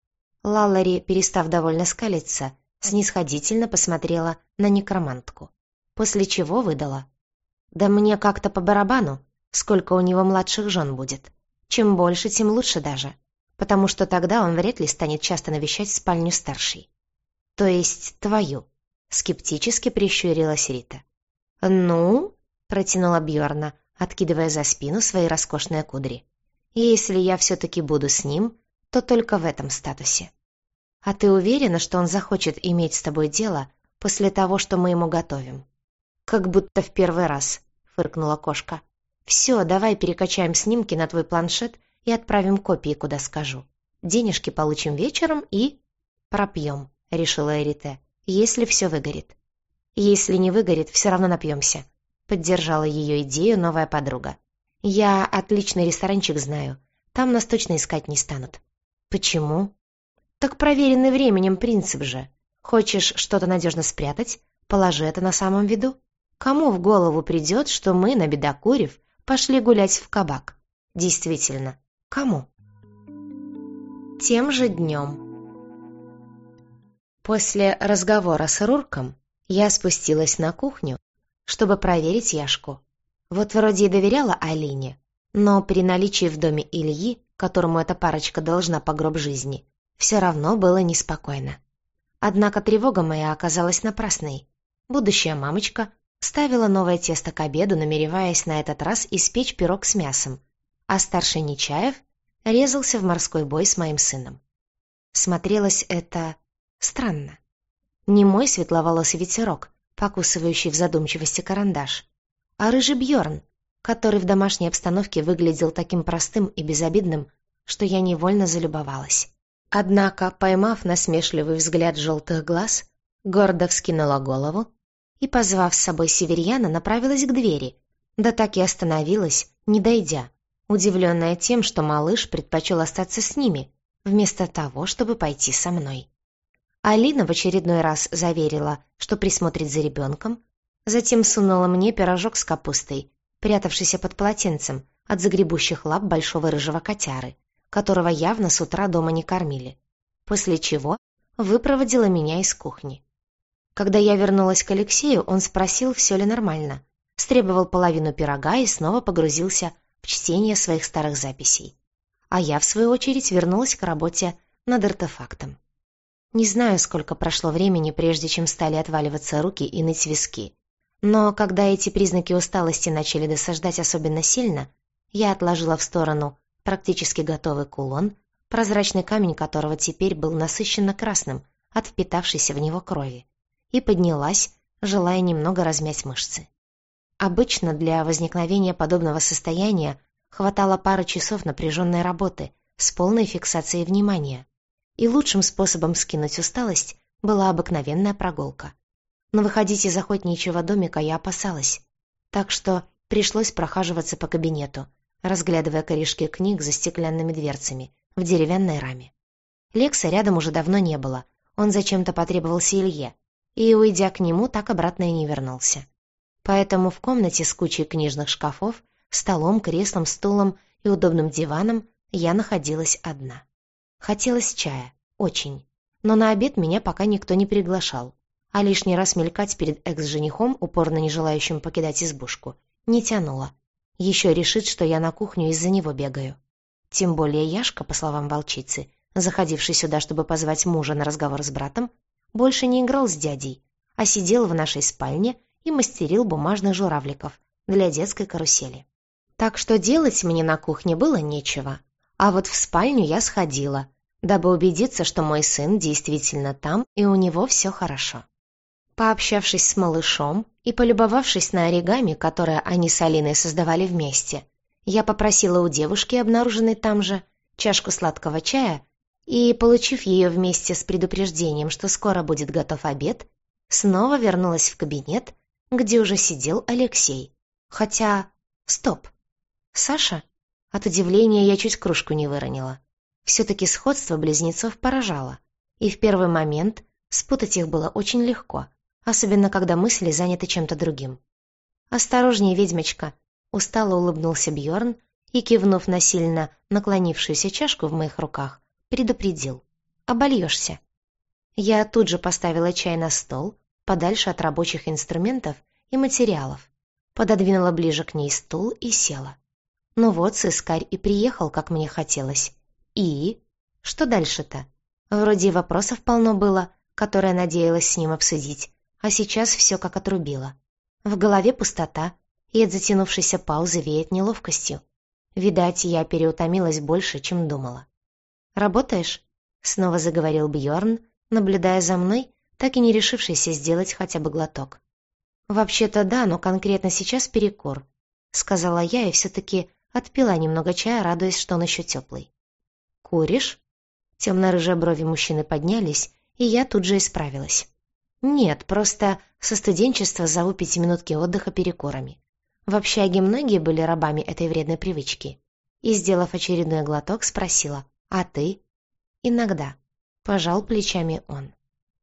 Лалари, перестав довольно скалиться, снисходительно посмотрела на некромантку, после чего выдала. «Да мне как-то по барабану, сколько у него младших жен будет. Чем больше, тем лучше даже, потому что тогда он вряд ли станет часто навещать спальню старшей». «То есть твою?» — скептически прищурилась Рита. «Ну?» — протянула Бьорна, откидывая за спину свои роскошные кудри. «Если я все-таки буду с ним, то только в этом статусе. А ты уверена, что он захочет иметь с тобой дело после того, что мы ему готовим?» «Как будто в первый раз», — фыркнула кошка. «Все, давай перекачаем снимки на твой планшет и отправим копии, куда скажу. Денежки получим вечером и...» «Пропьем», — решила Эрите, — «если все выгорит». «Если не выгорит, все равно напьемся», — поддержала ее идею новая подруга. «Я отличный ресторанчик знаю, там нас точно искать не станут». «Почему?» «Так проверенный временем принцип же. Хочешь что-то надежно спрятать, положи это на самом виду. Кому в голову придет, что мы, набедокурив, пошли гулять в кабак? Действительно, кому?» Тем же днем. После разговора с Рурком я спустилась на кухню, чтобы проверить Яшку. Вот вроде и доверяла Алине, но при наличии в доме Ильи, которому эта парочка должна по гроб жизни, все равно было неспокойно. Однако тревога моя оказалась напрасной. Будущая мамочка ставила новое тесто к обеду, намереваясь на этот раз испечь пирог с мясом, а старший Нечаев резался в морской бой с моим сыном. Смотрелось это странно. Не мой светловолосый ветерок, покусывающий в задумчивости карандаш, а рыжий Бьорн, который в домашней обстановке выглядел таким простым и безобидным, что я невольно залюбовалась. Однако, поймав насмешливый взгляд желтых глаз, гордо вскинула голову и, позвав с собой северьяна, направилась к двери, да так и остановилась, не дойдя, удивленная тем, что малыш предпочел остаться с ними, вместо того, чтобы пойти со мной. Алина в очередной раз заверила, что присмотрит за ребенком, затем сунула мне пирожок с капустой, прятавшийся под полотенцем от загребущих лап большого рыжего котяры, которого явно с утра дома не кормили, после чего выпроводила меня из кухни. Когда я вернулась к Алексею, он спросил, все ли нормально, стребовал половину пирога и снова погрузился в чтение своих старых записей. А я, в свою очередь, вернулась к работе над артефактом. Не знаю, сколько прошло времени, прежде чем стали отваливаться руки и ныть виски. Но когда эти признаки усталости начали досаждать особенно сильно, я отложила в сторону практически готовый кулон, прозрачный камень которого теперь был насыщенно красным от впитавшейся в него крови, и поднялась, желая немного размять мышцы. Обычно для возникновения подобного состояния хватало пары часов напряженной работы с полной фиксацией внимания, и лучшим способом скинуть усталость была обыкновенная прогулка. Но выходить из охотничьего домика я опасалась, так что пришлось прохаживаться по кабинету, разглядывая корешки книг за стеклянными дверцами в деревянной раме. Лекса рядом уже давно не было, он зачем-то потребовался Илье, и, уйдя к нему, так обратно и не вернулся. Поэтому в комнате с кучей книжных шкафов, столом, креслом, стулом и удобным диваном я находилась одна. Хотелось чая, очень, но на обед меня пока никто не приглашал, а лишний раз мелькать перед экс-женихом, упорно не желающим покидать избушку, не тянуло. Еще решит, что я на кухню из-за него бегаю. Тем более Яшка, по словам волчицы, заходивший сюда, чтобы позвать мужа на разговор с братом, больше не играл с дядей, а сидел в нашей спальне и мастерил бумажных журавликов для детской карусели. Так что делать мне на кухне было нечего, а вот в спальню я сходила, дабы убедиться, что мой сын действительно там и у него все хорошо. Пообщавшись с малышом и полюбовавшись на оригами, которое они с Алиной создавали вместе, я попросила у девушки, обнаруженной там же, чашку сладкого чая и, получив ее вместе с предупреждением, что скоро будет готов обед, снова вернулась в кабинет, где уже сидел Алексей. Хотя... Стоп! Саша? От удивления я чуть кружку не выронила. Все-таки сходство близнецов поражало, и в первый момент спутать их было очень легко, особенно когда мысли заняты чем-то другим. «Осторожнее, ведьмочка!» — устало улыбнулся Бьорн и, кивнув на сильно наклонившуюся чашку в моих руках, предупредил. «Обольешься». Я тут же поставила чай на стол, подальше от рабочих инструментов и материалов, пододвинула ближе к ней стул и села. Ну вот, сыскарь и приехал, как мне хотелось. И? Что дальше-то? Вроде вопросов полно было, которые надеялась с ним обсудить, а сейчас все как отрубило. В голове пустота, и от затянувшейся паузы веет неловкостью. Видать, я переутомилась больше, чем думала. «Работаешь?» — снова заговорил Бьорн, наблюдая за мной, так и не решившийся сделать хотя бы глоток. «Вообще-то да, но конкретно сейчас перекур», — сказала я и все-таки отпила немного чая, радуясь, что он еще теплый. «Куришь?» Темно-рыжие брови мужчины поднялись, и я тут же исправилась. «Нет, просто со студенчества зову пятиминутки отдыха перекурами. В общаге многие были рабами этой вредной привычки». И, сделав очередной глоток, спросила: «А ты?» «Иногда», — пожал плечами он.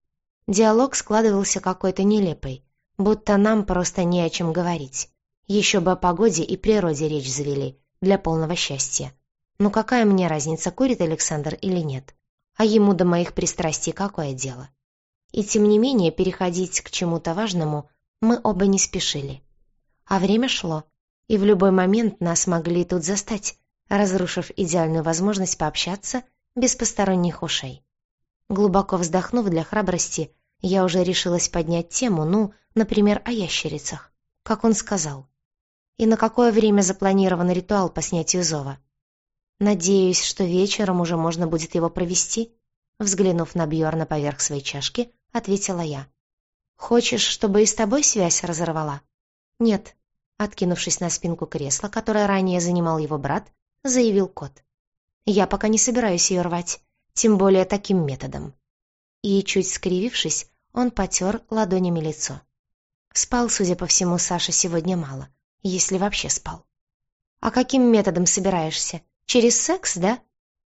Диалог складывался какой-то нелепый, будто нам просто не о чем говорить. Еще бы о погоде и природе речь завели, для полного счастья. Ну какая мне разница, курит Александр или нет? А ему до моих пристрастий какое дело? И тем не менее переходить к чему-то важному мы оба не спешили. А время шло, и в любой момент нас могли тут застать, разрушив идеальную возможность пообщаться без посторонних ушей. Глубоко вздохнув для храбрости, я уже решилась поднять тему, ну, например, о ящерицах, как он сказал. И на какое время запланирован ритуал по снятию зова? Надеюсь, что вечером уже можно будет его провести? Взглянув на Бьорна поверх своей чашки, ответила я. Хочешь, чтобы и с тобой связь разорвала? Нет. Откинувшись на спинку кресла, которое ранее занимал его брат, заявил кот. Я пока не собираюсь ее рвать, тем более таким методом. И, чуть скривившись, он потер ладонями лицо. Спал, судя по всему, Саша сегодня мало, если вообще спал. «А каким методом собираешься? Через секс, да?»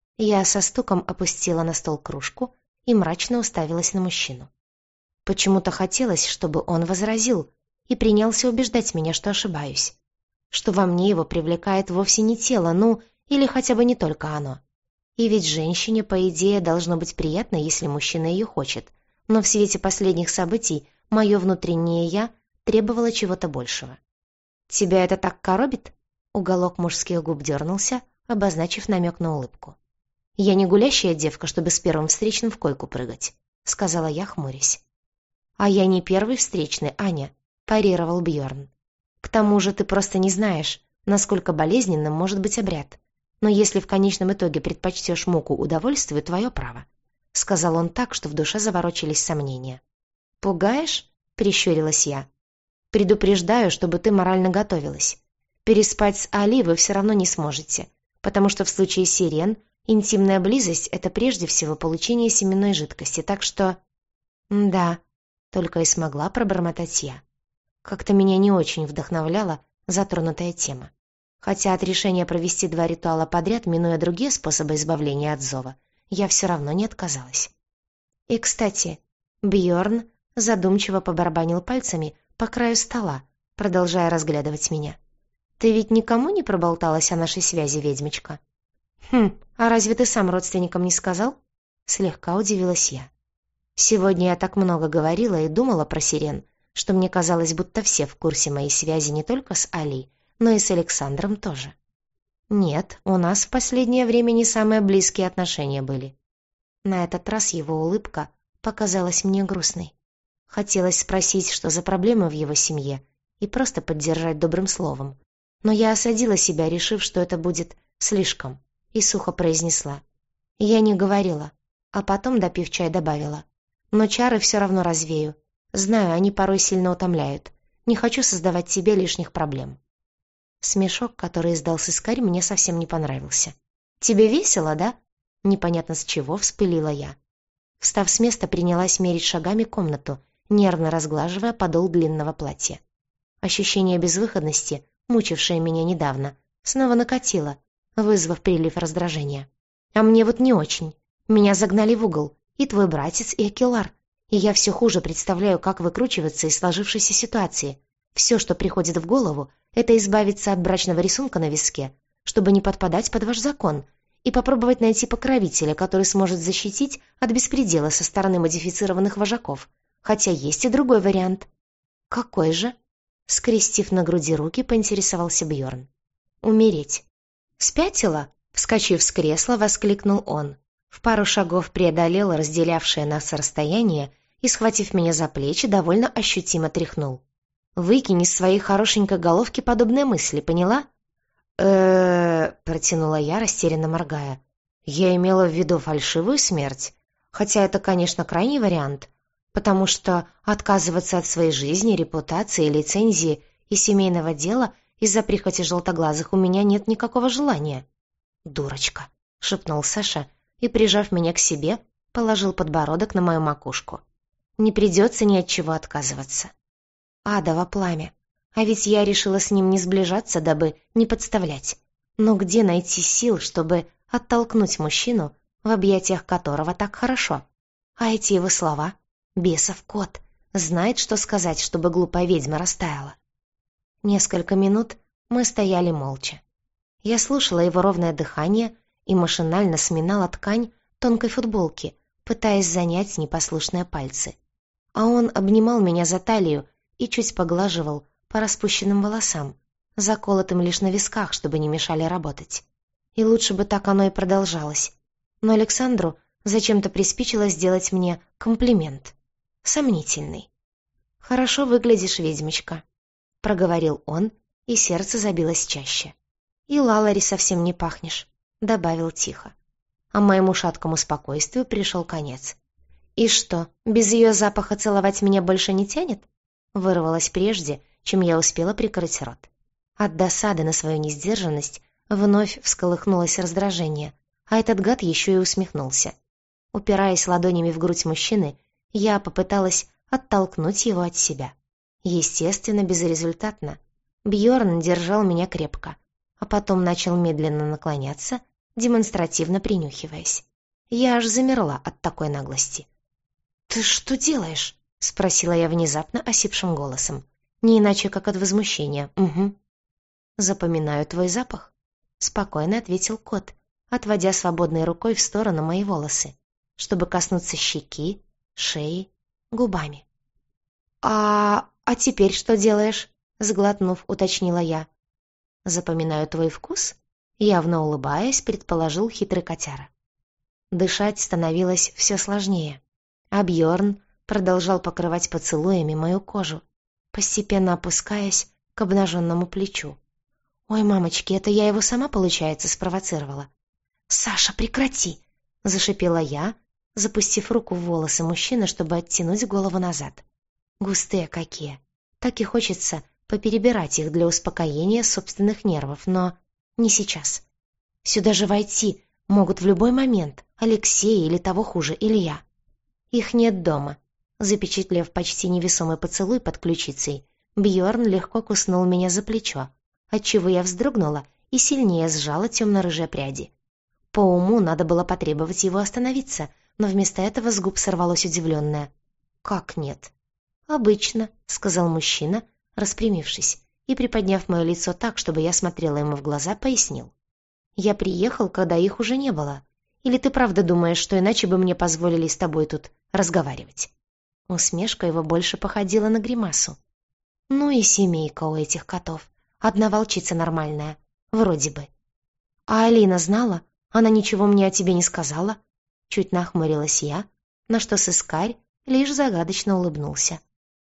Я со стуком опустила на стол кружку и мрачно уставилась на мужчину. Почему-то хотелось, чтобы он возразил и принялся убеждать меня, что ошибаюсь, что во мне его привлекает вовсе не тело, ну, или хотя бы не только оно, И ведь женщине, по идее, должно быть приятно, если мужчина ее хочет. Но в свете последних событий мое внутреннее «я» требовало чего-то большего. «Тебя это так коробит?» Уголок мужских губ дернулся, обозначив намек на улыбку. «Я не гулящая девка, чтобы с первым встречным в койку прыгать», — сказала я, хмурясь. «А я не первый встречный, Аня», — парировал Бьорн. «К тому же ты просто не знаешь, насколько болезненным может быть обряд. Но если в конечном итоге предпочтешь муку удовольствию, твое право», — сказал он так, что в душе заворочились сомнения. «Пугаешь?» — прищурилась я. «Предупреждаю, чтобы ты морально готовилась. Переспать с Али вы все равно не сможете, потому что в случае сирен интимная близость — это прежде всего получение семенной жидкости, так что...» «Да», — только и смогла пробормотать я. Как-то меня не очень вдохновляла затронутая тема. Хотя от решения провести два ритуала подряд, минуя другие способы избавления от зова, я все равно не отказалась. И, кстати, Бьорн задумчиво побарабанил пальцами по краю стола, продолжая разглядывать меня. «Ты ведь никому не проболталась о нашей связи, ведьмочка?» «Хм, а разве ты сам родственникам не сказал?» Слегка удивилась я. Сегодня я так много говорила и думала про сирен, что мне казалось, будто все в курсе моей связи не только с Али, но и с Александром тоже. Нет, у нас в последнее время не самые близкие отношения были. На этот раз его улыбка показалась мне грустной. Хотелось спросить, что за проблемы в его семье, и просто поддержать добрым словом. Но я осадила себя, решив, что это будет слишком, и сухо произнесла. Я не говорила, а потом, допив чай, добавила. Но чары все равно развею. Знаю, они порой сильно утомляют. Не хочу создавать тебе лишних проблем. Смешок, который издал сыскарь, мне совсем не понравился. «Тебе весело, да?» Непонятно с чего вспылила я. Встав с места, принялась мерить шагами комнату, нервно разглаживая подол длинного платья. Ощущение безвыходности, мучившее меня недавно, снова накатило, вызвав прилив раздражения. «А мне вот не очень. Меня загнали в угол, и твой братец, и Акелар, и я все хуже представляю, как выкручиваться из сложившейся ситуации. Все, что приходит в голову, это избавиться от брачного рисунка на виске, чтобы не подпадать под ваш закон, и попробовать найти покровителя, который сможет защитить от беспредела со стороны модифицированных вожаков. Хотя есть и другой вариант». «Какой же?» Скрестив на груди руки, поинтересовался Бьорн. «Умереть». «Спятила?» Вскочив с кресла, воскликнул он. В пару шагов преодолел разделявшее нас расстояние и, схватив меня за плечи, довольно ощутимо тряхнул. «Выкинь из своей хорошенькой головки подобные мысли, поняла?» э протянула я, растерянно моргая. «Я имела в виду фальшивую смерть, хотя это, конечно, крайний вариант, потому что отказываться от своей жизни, репутации, лицензии и семейного дела из-за прихоти желтоглазых у меня нет никакого желания». «Дурочка», — шепнул Саша и, прижав меня к себе, положил подбородок на мою макушку. «Не придется ни от чего отказываться». Адово пламя. А ведь я решила с ним не сближаться, дабы не подставлять. Но где найти сил, чтобы оттолкнуть мужчину, в объятиях которого так хорошо? А эти его слова? Бесов кот. Знает, что сказать, чтобы глупая ведьма растаяла. Несколько минут мы стояли молча. Я слушала его ровное дыхание и машинально сминала ткань тонкой футболки, пытаясь занять непослушные пальцы. А он обнимал меня за талию и чуть поглаживал по распущенным волосам, заколотым лишь на висках, чтобы не мешали работать. И лучше бы так оно и продолжалось. Но Александру зачем-то приспичило сделать мне комплимент. Сомнительный. «Хорошо выглядишь, ведьмочка», — проговорил он, и сердце забилось чаще. «И Лалари совсем не пахнешь», — добавил тихо. А моему шаткому спокойствию пришел конец. «И что, без ее запаха целовать меня больше не тянет?» Вырвалось прежде, чем я успела прикрыть рот. От досады на свою несдержанность вновь всколыхнулось раздражение, а этот гад еще и усмехнулся. Упираясь ладонями в грудь мужчины, я попыталась оттолкнуть его от себя. Естественно, безрезультатно. Бьорн держал меня крепко, а потом начал медленно наклоняться, демонстративно принюхиваясь. Я аж замерла от такой наглости. «Ты что делаешь?» — спросила я внезапно осипшим голосом. Не иначе, как от возмущения. «Угу». «Запоминаю твой запах», — спокойно ответил кот, отводя свободной рукой в сторону мои волосы, чтобы коснуться щеки, шеи, губами. «А... а теперь что делаешь?» — сглотнув, уточнила я. «Запоминаю твой вкус?» — явно улыбаясь, предположил хитрый котяра. Дышать становилось все сложнее, а Бьорн продолжал покрывать поцелуями мою кожу, постепенно опускаясь к обнаженному плечу. «Ой, мамочки, это я его сама, получается, спровоцировала». «Саша, прекрати!» — зашипела я, запустив руку в волосы мужчины, чтобы оттянуть голову назад. Густые какие. Так и хочется поперебирать их для успокоения собственных нервов, но не сейчас. Сюда же войти могут в любой момент Алексей или того хуже Илья. Их нет дома. Запечатлев почти невесомый поцелуй под ключицей, Бьорн легко куснул меня за плечо, отчего я вздрогнула и сильнее сжала темно-рыжие пряди. По уму надо было потребовать его остановиться, но вместо этого с губ сорвалось удивленное: «Как нет?» «Обычно», — сказал мужчина, распрямившись, и, приподняв мое лицо так, чтобы я смотрела ему в глаза, пояснил. «Я приехал, когда их уже не было. Или ты правда думаешь, что иначе бы мне позволили с тобой тут разговаривать?» Усмешка его больше походила на гримасу. «Ну и семейка у этих котов. Одна волчица нормальная. Вроде бы». «А Алина знала? Она ничего мне о тебе не сказала?» Чуть нахмурилась я, на что сыскарь лишь загадочно улыбнулся.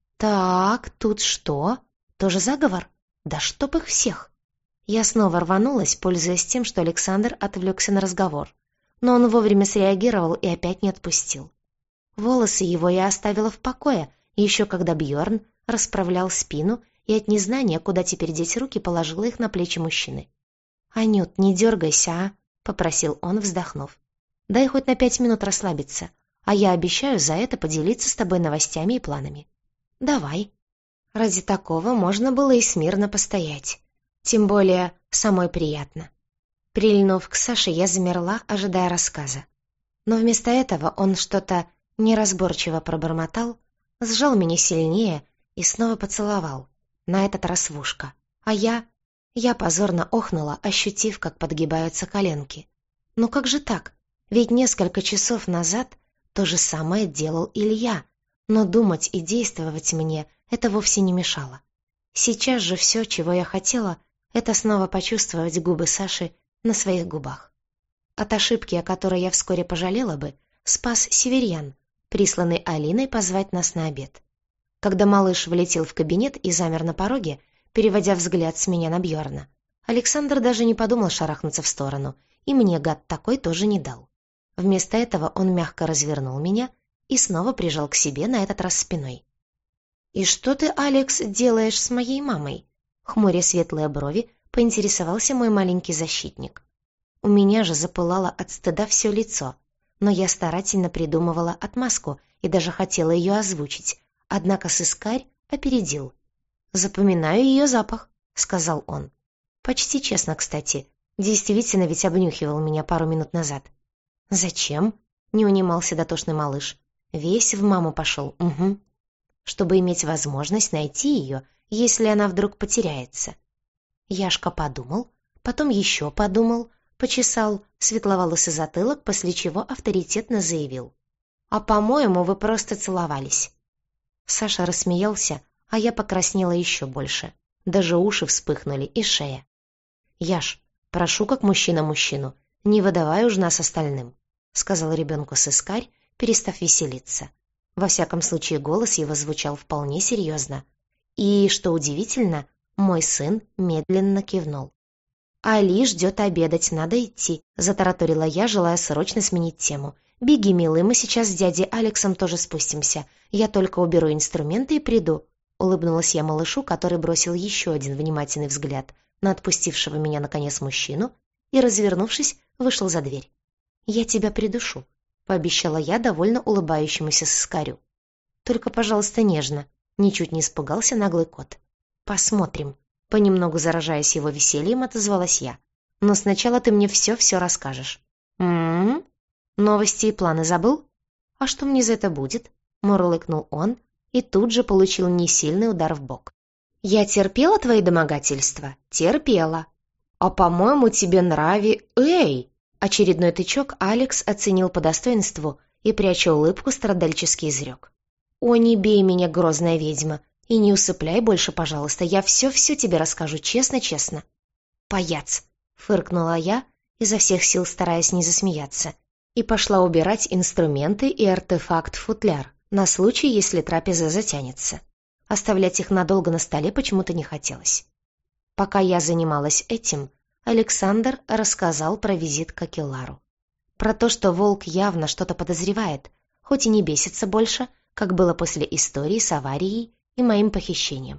«Так, тут что? Тоже заговор? Да чтоб их всех!» Я снова рванулась, пользуясь тем, что Александр отвлекся на разговор, но он вовремя среагировал и опять не отпустил. Волосы его я оставила в покое, еще когда Бьорн расправлял спину и от незнания, куда теперь деть руки, положила их на плечи мужчины. «Анют, не дергайся, а?» — попросил он, вздохнув. «Дай хоть на пять минут расслабиться, а я обещаю за это поделиться с тобой новостями и планами». «Давай». Ради такого можно было и смирно постоять. Тем более, самой приятно. Прильнув к Саше, я замерла, ожидая рассказа. Но вместо этого он что-то неразборчиво пробормотал, сжал меня сильнее и снова поцеловал, на этот раз в ушко. А я... Я позорно охнула, ощутив, как подгибаются коленки. Ну как же так? Ведь несколько часов назад то же самое делал Илья, но думать и действовать мне это вовсе не мешало. Сейчас же все, чего я хотела, это снова почувствовать губы Саши на своих губах. От ошибки, о которой я вскоре пожалела бы, спас Северьян, присланный Алиной позвать нас на обед. Когда малыш влетел в кабинет и замер на пороге, переводя взгляд с меня на Бьорна, Александр даже не подумал шарахнуться в сторону, и мне гад такой тоже не дал. Вместо этого он мягко развернул меня и снова прижал к себе, на этот раз спиной. «И что ты, Алекс, делаешь с моей мамой?» Хмуря светлые брови, поинтересовался мой маленький защитник. У меня же запылало от стыда все лицо, но я старательно придумывала отмазку и даже хотела ее озвучить, однако сыскарь опередил. «Запоминаю ее запах», — сказал он. Почти честно, кстати. Действительно ведь обнюхивал меня пару минут назад. «Зачем?» — не унимался дотошный малыш. Весь в маму пошел, угу. Чтобы иметь возможность найти ее, если она вдруг потеряется. Яшка подумал, потом еще подумал, почесал светловолосый затылок, после чего авторитетно заявил. «А, по-моему, вы просто целовались». Саша рассмеялся, а я покраснела еще больше. Даже уши вспыхнули и шея. «Яш, прошу как мужчина мужчину, не выдавай уж нас остальным», — сказал ребенку сыскарь, перестав веселиться. Во всяком случае, голос его звучал вполне серьезно. И, что удивительно, мой сын медленно кивнул. «Али ждет обедать, надо идти», — затараторила я, желая срочно сменить тему. «Беги, милый, мы сейчас с дядей Алексом тоже спустимся. Я только уберу инструменты и приду», — улыбнулась я малышу, который бросил еще один внимательный взгляд на отпустившего меня наконец мужчину и, развернувшись, вышел за дверь. «Я тебя придушу», — пообещала я довольно улыбающемуся сыскарю. «Только, пожалуйста, нежно», — ничуть не испугался наглый кот. «Посмотрим», — понемногу заражаясь его весельем, отозвалась я. «Но сначала ты мне все-все расскажешь». «М-м-м? Новости и планы забыл? А что мне за это будет?» — мурлыкнул он и тут же получил несильный удар в бок. «Я терпела твои домогательства? Терпела. А, по-моему, тебе нрави... Эй!» Очередной тычок Алекс оценил по достоинству и, пряча улыбку, страдальчески изрек. «О, не бей меня, грозная ведьма, и не усыпляй больше, пожалуйста, я все-все тебе расскажу, честно-честно». «Паяц!» — фыркнула я, изо всех сил стараясь не засмеяться, и пошла убирать инструменты и артефакт-футляр на случай, если трапеза затянется. Оставлять их надолго на столе почему-то не хотелось. Пока я занималась этим, Александр рассказал про визит к Акеллару. Про то, что волк явно что-то подозревает, хоть и не бесится больше, как было после истории с аварией и моим похищением.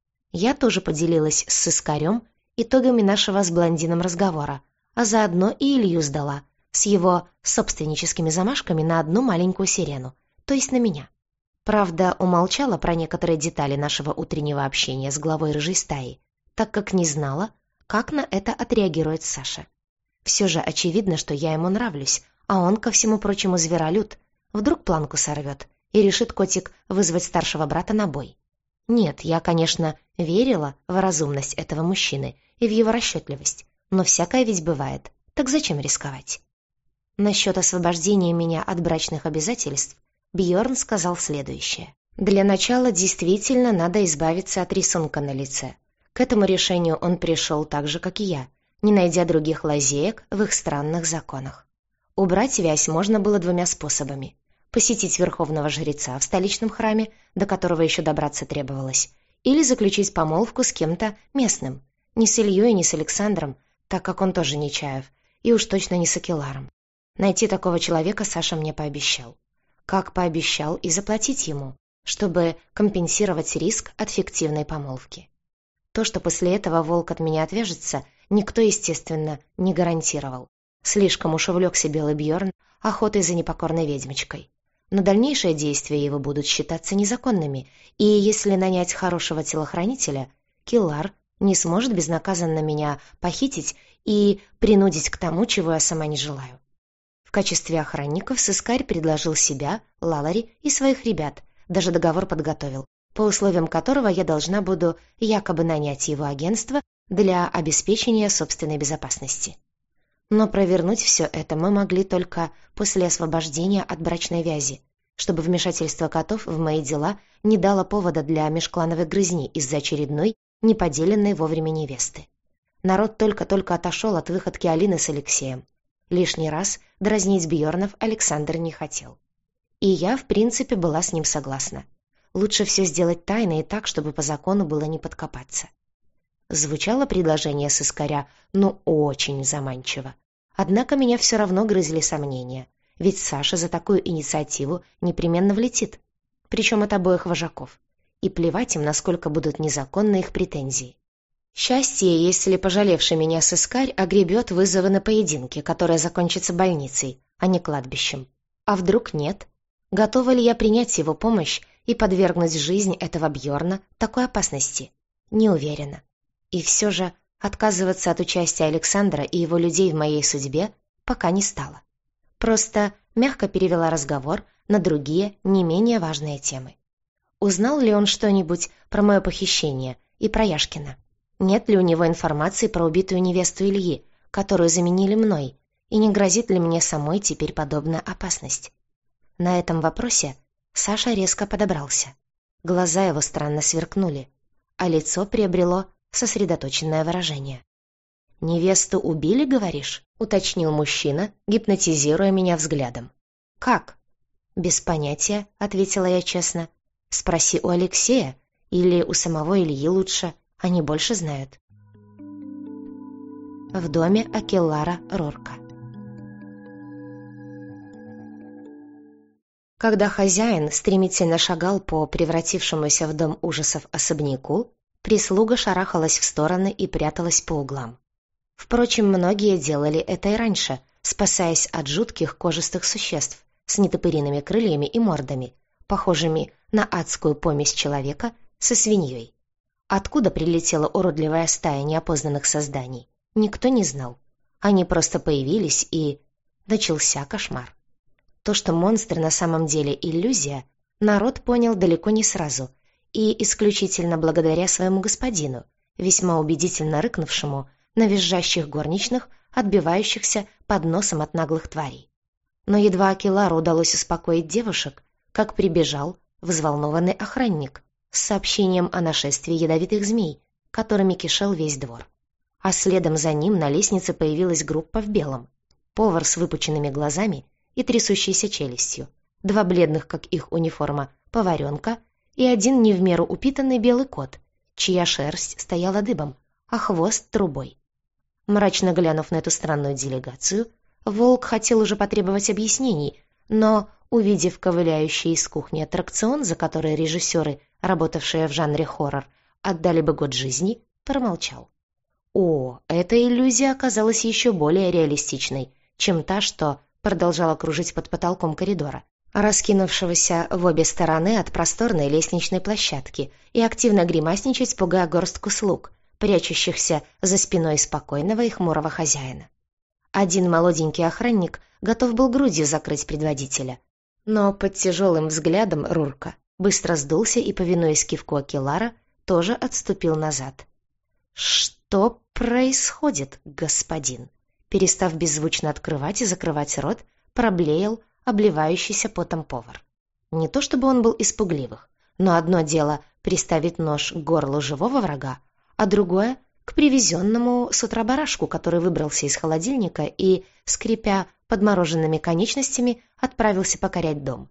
Я тоже поделилась с сыскарем итогами нашего с блондином разговора, а заодно и Илью сдала с его собственническими замашками на одну маленькую сирену, то есть на меня. Правда, умолчала про некоторые детали нашего утреннего общения с главой рыжей стаи, так как не знала, как на это отреагирует Саша. Все же очевидно, что я ему нравлюсь, а он, ко всему прочему, зверолюд. Вдруг планку сорвет и решит котик вызвать старшего брата на бой. Нет, я, конечно, верила в разумность этого мужчины и в его расчетливость, но всякое ведь бывает, так зачем рисковать? Насчет освобождения меня от брачных обязательств Бьорн сказал следующее. Для начала действительно надо избавиться от рисунка на лице. К этому решению он пришел так же, как и я, не найдя других лазеек в их странных законах. Убрать вязь можно было двумя способами. Посетить верховного жреца в столичном храме, до которого еще добраться требовалось, или заключить помолвку с кем-то местным, не с Ильей, не с Александром, так как он тоже не Чаев, и уж точно не с Акелларом. Найти такого человека Саша мне пообещал. Как пообещал и заплатить ему, чтобы компенсировать риск от фиктивной помолвки. То, что после этого волк от меня отвяжется, никто, естественно, не гарантировал. Слишком уж увлекся белый Бьорн охотой за непокорной ведьмочкой. Но дальнейшие действия его будут считаться незаконными, и если нанять хорошего телохранителя, Киллар не сможет безнаказанно меня похитить и принудить к тому, чего я сама не желаю. В качестве охранников сыскарь предложил себя, Лалари и своих ребят, даже договор подготовил, по условиям которого я должна буду якобы нанять его агентство для обеспечения собственной безопасности. Но провернуть все это мы могли только после освобождения от брачной вязи, чтобы вмешательство котов в мои дела не дало повода для межклановой грызни из-за очередной неподеленной вовремя невесты. Народ только-только отошел от выходки Алины с Алексеем. Лишний раз дразнить Бьорнов Александр не хотел. И я, в принципе, была с ним согласна. Лучше все сделать тайно и так, чтобы по закону было не подкопаться. Звучало предложение сыскаря, ну, очень заманчиво. Однако меня все равно грызли сомнения, ведь Саша за такую инициативу непременно влетит, причем от обоих вожаков, и плевать им, насколько будут незаконны их претензии. Счастье, если пожалевший меня сыскарь огребет вызовы на поединки, которые закончатся больницей, а не кладбищем. А вдруг нет? Готова ли я принять его помощь и подвергнуть жизнь этого Бьорна такой опасности? Не уверена. И все же отказываться от участия Александра и его людей в моей судьбе пока не стала. Просто мягко перевела разговор на другие, не менее важные темы. Узнал ли он что-нибудь про мое похищение и про Яшкина? Нет ли у него информации про убитую невесту Ильи, которую заменили мной, и не грозит ли мне самой теперь подобная опасность? На этом вопросе Саша резко подобрался. Глаза его странно сверкнули, а лицо приобрело сосредоточенное выражение. «Невесту убили, говоришь?» — уточнил мужчина, гипнотизируя меня взглядом. «Как?» «Без понятия», — ответила я честно. «Спроси у Алексея или у самого Ильи лучше, они больше знают». В доме Акеллара Рорка. Когда хозяин стремительно шагал по превратившемуся в дом ужасов особняку, прислуга шарахалась в стороны и пряталась по углам. Впрочем, многие делали это и раньше, спасаясь от жутких кожистых существ с нетопыриными крыльями и мордами, похожими на адскую помесь человека со свиньей. Откуда прилетела уродливая стая неопознанных созданий, никто не знал. Они просто появились, и начался кошмар. То, что монстры на самом деле иллюзия, народ понял далеко не сразу, и исключительно благодаря своему господину, весьма убедительно рыкнувшему на визжащих горничных отбивающихся под носом от наглых тварей. Но едва Акелару удалось успокоить девушек, как прибежал взволнованный охранник с сообщением о нашествии ядовитых змей, которыми кишел весь двор. А следом за ним на лестнице появилась группа в белом. Повар с выпученными глазами и трясущейся челюстью, два бледных, как их униформа, поваренка и один не в меру упитанный белый кот, чья шерсть стояла дыбом, а хвост трубой. Мрачно глянув на эту странную делегацию, Волк хотел уже потребовать объяснений, но, увидев ковыляющий из кухни аттракцион, за который режиссеры, работавшие в жанре хоррор, отдали бы год жизни, промолчал. О, эта иллюзия оказалась еще более реалистичной, чем та, что продолжала кружить под потолком коридора, раскинувшегося в обе стороны от просторной лестничной площадки, и активно гримасничать, пугая горстку слуг, прячущихся за спиной спокойного и хмурого хозяина. Один молоденький охранник готов был грудью закрыть предводителя, но под тяжелым взглядом Рурка быстро сдулся и, повинуясь кивку Акелара, тоже отступил назад. «Что происходит, господин?» Перестав беззвучно открывать и закрывать рот, проблеял обливающийся потом повар. Не то чтобы он был испугливых, но одно дело приставить нож к горлу живого врага, а другое — к привезенному с утра барашку, который выбрался из холодильника и, скрипя подмороженными конечностями, отправился покорять дом.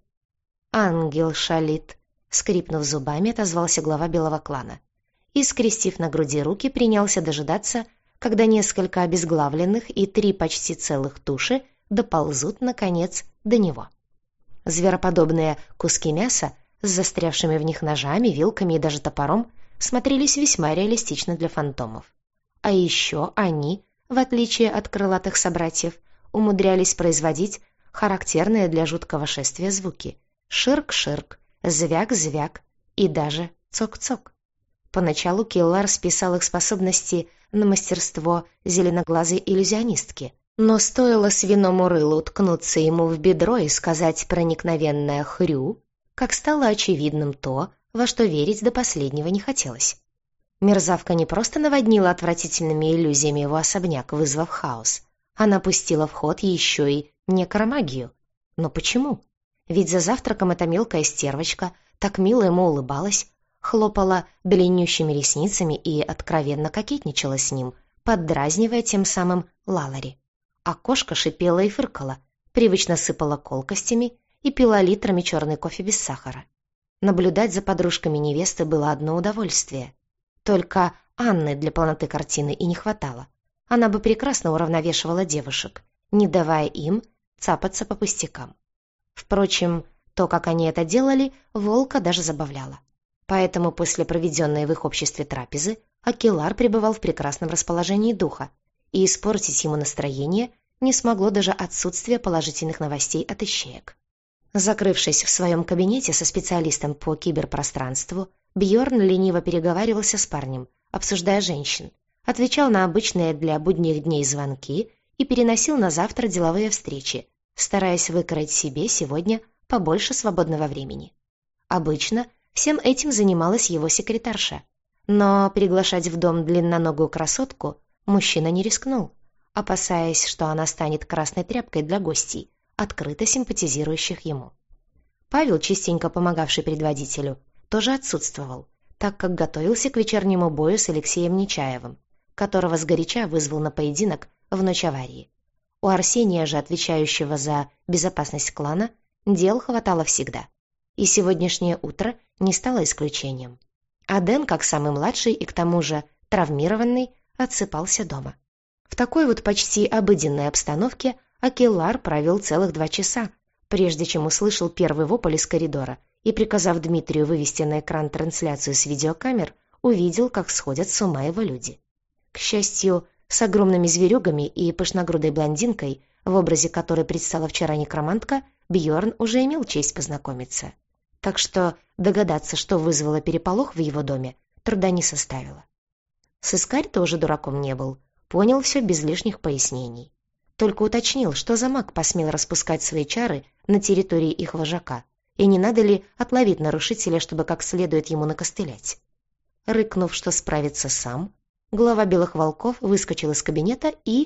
«Ангел шалит», — скрипнув зубами, отозвался глава белого клана и, скрестив на груди руки, принялся дожидаться, когда несколько обезглавленных и три почти целых туши доползут, наконец, до него. Звероподобные куски мяса с застрявшими в них ножами, вилками и даже топором смотрелись весьма реалистично для фантомов. А еще они, в отличие от крылатых собратьев, умудрялись производить характерные для жуткого шествия звуки: ширк-ширк, звяк-звяк и даже цок-цок. Поначалу Келлар списал их способности на мастерство зеленоглазой иллюзионистки, но стоило свиному рылу уткнуться ему в бедро и сказать проникновенное «хрю», как стало очевидным то, во что верить до последнего не хотелось. Мерзавка не просто наводнила отвратительными иллюзиями его особняк, вызвав хаос. Она пустила в ход еще и некромагию. Но почему? Ведь за завтраком эта мелкая стервочка так мило ему улыбалась, хлопала длиннющими ресницами и откровенно кокетничала с ним, поддразнивая тем самым Лалари. А кошка шипела и фыркала, привычно сыпала колкостями и пила литрами черный кофе без сахара. Наблюдать за подружками невесты было одно удовольствие. Только Анны для полноты картины и не хватало. Она бы прекрасно уравновешивала девушек, не давая им цапаться по пустякам. Впрочем, то, как они это делали, Волка даже забавляло. Поэтому после проведенной в их обществе трапезы Акелар пребывал в прекрасном расположении духа, и испортить ему настроение не смогло даже отсутствие положительных новостей от ищеек. Закрывшись в своем кабинете со специалистом по киберпространству, Бьорн лениво переговаривался с парнем, обсуждая женщин, отвечал на обычные для будних дней звонки и переносил на завтра деловые встречи, стараясь выкроить себе сегодня побольше свободного времени. Обычно всем этим занималась его секретарша, но приглашать в дом длинноногую красотку мужчина не рискнул, опасаясь, что она станет красной тряпкой для гостей, открыто симпатизирующих ему. Павел, частенько помогавший предводителю, тоже отсутствовал, так как готовился к вечернему бою с Алексеем Нечаевым, которого сгоряча вызвал на поединок в ночь аварии. У Арсения же, отвечающего за безопасность клана, дел хватало всегда, и сегодняшнее утро не стало исключением. Аден, как самый младший и к тому же травмированный, отсыпался дома. В такой вот почти обыденной обстановке Акелар провел целых два часа, прежде чем услышал первый вопль из коридора и, приказав Дмитрию вывести на экран трансляцию с видеокамер, увидел, как сходят с ума его люди. К счастью, с огромными зверюгами и пышногрудой блондинкой, в образе которой предстала вчера некромантка, Бьорн уже имел честь познакомиться. Так что догадаться, что вызвало переполох в его доме, труда не составило. Сыскарь тоже дураком не был, понял все без лишних пояснений. Только уточнил, что за маг посмел распускать свои чары на территории их вожака, и не надо ли отловить нарушителя, чтобы как следует ему накостылять. Рыкнув, что справится сам, глава белых волков выскочил из кабинета и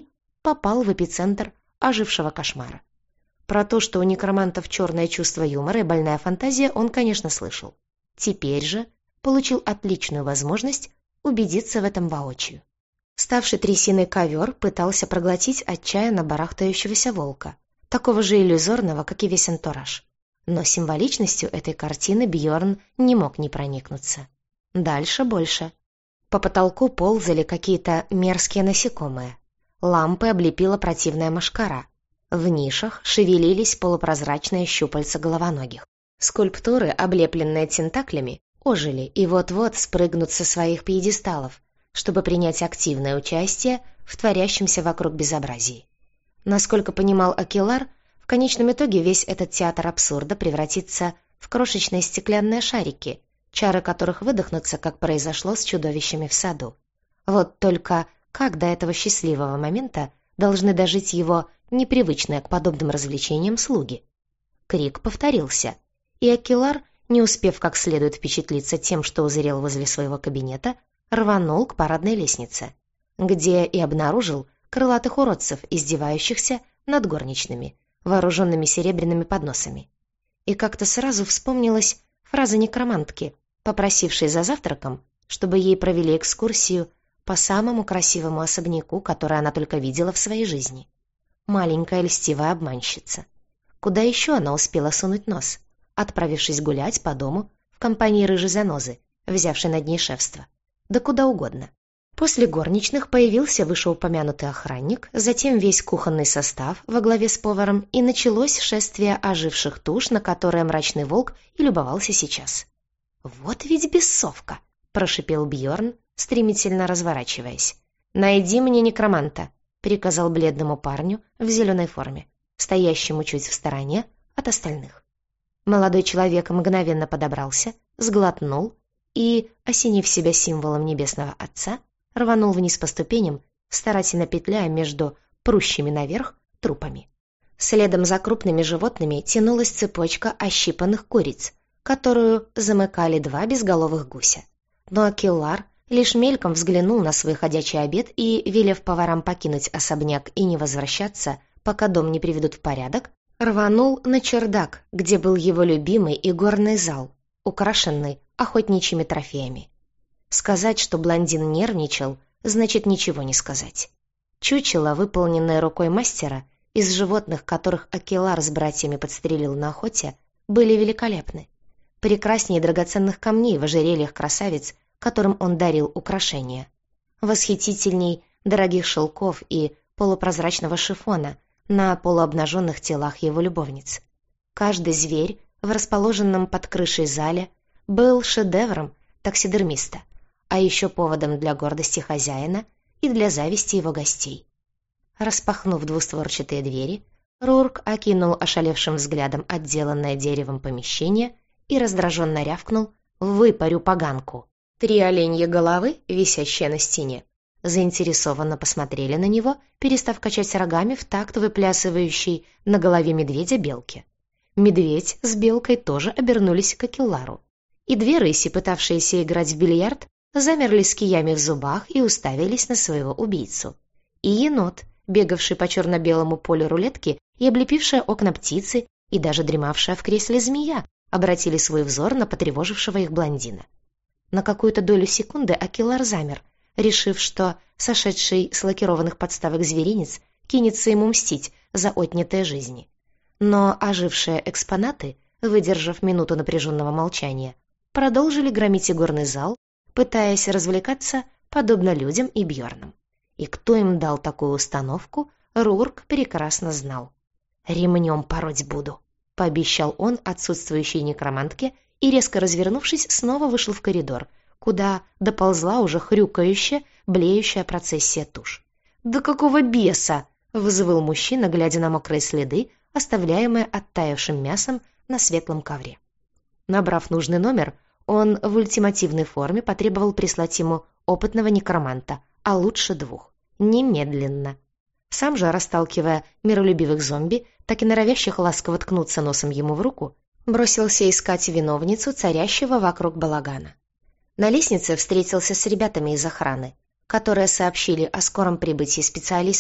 попал в эпицентр ожившего кошмара. Про то, что у некромантов черное чувство юмора и больная фантазия, он, конечно, слышал. Теперь же получил отличную возможность убедиться в этом воочию. Ставший трясиной ковер пытался проглотить отчаянно барахтающегося волка, такого же иллюзорного, как и весь антураж. Но символичностью этой картины Бьорн не мог не проникнуться. Дальше больше. По потолку ползали какие-то мерзкие насекомые. Лампы облепила противная мошкара. В нишах шевелились полупрозрачные щупальца головоногих. Скульптуры, облепленные тентаклями, ожили и вот-вот спрыгнут со своих пьедесталов, чтобы принять активное участие в творящемся вокруг безобразии. Насколько понимал Акилар, в конечном итоге весь этот театр абсурда превратится в крошечные стеклянные шарики, чары которых выдохнутся, как произошло с чудовищами в саду. Вот только как до этого счастливого момента должны дожить его непривычные к подобным развлечениям слуги? Крик повторился, и Акилар, не успев как следует впечатлиться тем, что узрел возле своего кабинета, рванул к парадной лестнице, где и обнаружил крылатых уродцев, издевающихся над горничными, вооруженными серебряными подносами. И как-то сразу вспомнилась фраза некромантки, попросившей за завтраком, чтобы ей провели экскурсию по самому красивому особняку, который она только видела в своей жизни. Маленькая льстивая обманщица. Куда еще она успела сунуть нос, отправившись гулять по дому в компании рыжей занозы, взявшей над ней шефство? Да куда угодно. После горничных появился вышеупомянутый охранник, затем весь кухонный состав во главе с поваром, и началось шествие оживших туш, на которое мрачный волк и любовался сейчас. «Вот ведь бесовка!» — прошипел Бьорн, стремительно разворачиваясь. «Найди мне некроманта», — приказал бледному парню в зеленой форме, стоящему чуть в стороне от остальных. Молодой человек мгновенно подобрался, сглотнул и, осенив себя символом Небесного Отца, рванул вниз по ступеням, старательно петляя между прущими наверх трупами. Следом за крупными животными тянулась цепочка ощипанных куриц, которую замыкали два безголовых гуся. Но Акилар лишь мельком взглянул на свой ходячий обед и, велев поварам покинуть особняк и не возвращаться, пока дом не приведут в порядок, рванул на чердак, где был его любимый игорный зал, украшенный охотничьими трофеями. Сказать, что блондин нервничал, значит ничего не сказать. Чучело, выполненное рукой мастера, из животных, которых Акилар с братьями подстрелил на охоте, были великолепны. Прекраснее драгоценных камней в ожерельях красавиц, которым он дарил украшения. Восхитительней дорогих шелков и полупрозрачного шифона на полуобнаженных телах его любовниц. Каждый зверь в расположенном под крышей зале был шедевром таксидермиста, а еще поводом для гордости хозяина и для зависти его гостей. Распахнув двустворчатые двери, Рурк окинул ошалевшим взглядом отделанное деревом помещение и раздраженно рявкнул: «Выпарю поганку!». Три оленьи головы, висящие на стене, заинтересованно посмотрели на него, перестав качать рогами в такт выплясывающей на голове медведя белки. Медведь с белкой тоже обернулись к Акилару, и две рыси, пытавшиеся играть в бильярд, замерли с киями в зубах и уставились на своего убийцу. И енот, бегавший по черно-белому полю рулетки, и облепившая окна птицы, и даже дремавшая в кресле змея, обратили свой взор на потревожившего их блондина. На какую-то долю секунды Акилар замер, решив, что сошедший с лакированных подставок зверинец кинется ему мстить за отнятые жизни. Но ожившие экспонаты, выдержав минуту напряженного молчания, продолжили громить игорный зал, пытаясь развлекаться подобно людям и Бьорнам. И кто им дал такую установку, Рурк прекрасно знал. «Ремнем пороть буду», — пообещал он отсутствующей некромантке и, резко развернувшись, снова вышел в коридор, куда доползла уже хрюкающая, блеющая процессия туш. «Да какого беса!» — взвыл мужчина, глядя на мокрые следы, оставляемые оттаившим мясом на светлом ковре. Набрав нужный номер, он в ультимативной форме потребовал прислать ему опытного некроманта, а лучше двух. Немедленно. Сам же, расталкивая миролюбивых зомби, так и норовящих ласково ткнуться носом ему в руку, бросился искать виновницу царящего вокруг балагана. На лестнице встретился с ребятами из охраны, которые сообщили о скором прибытии специалиста,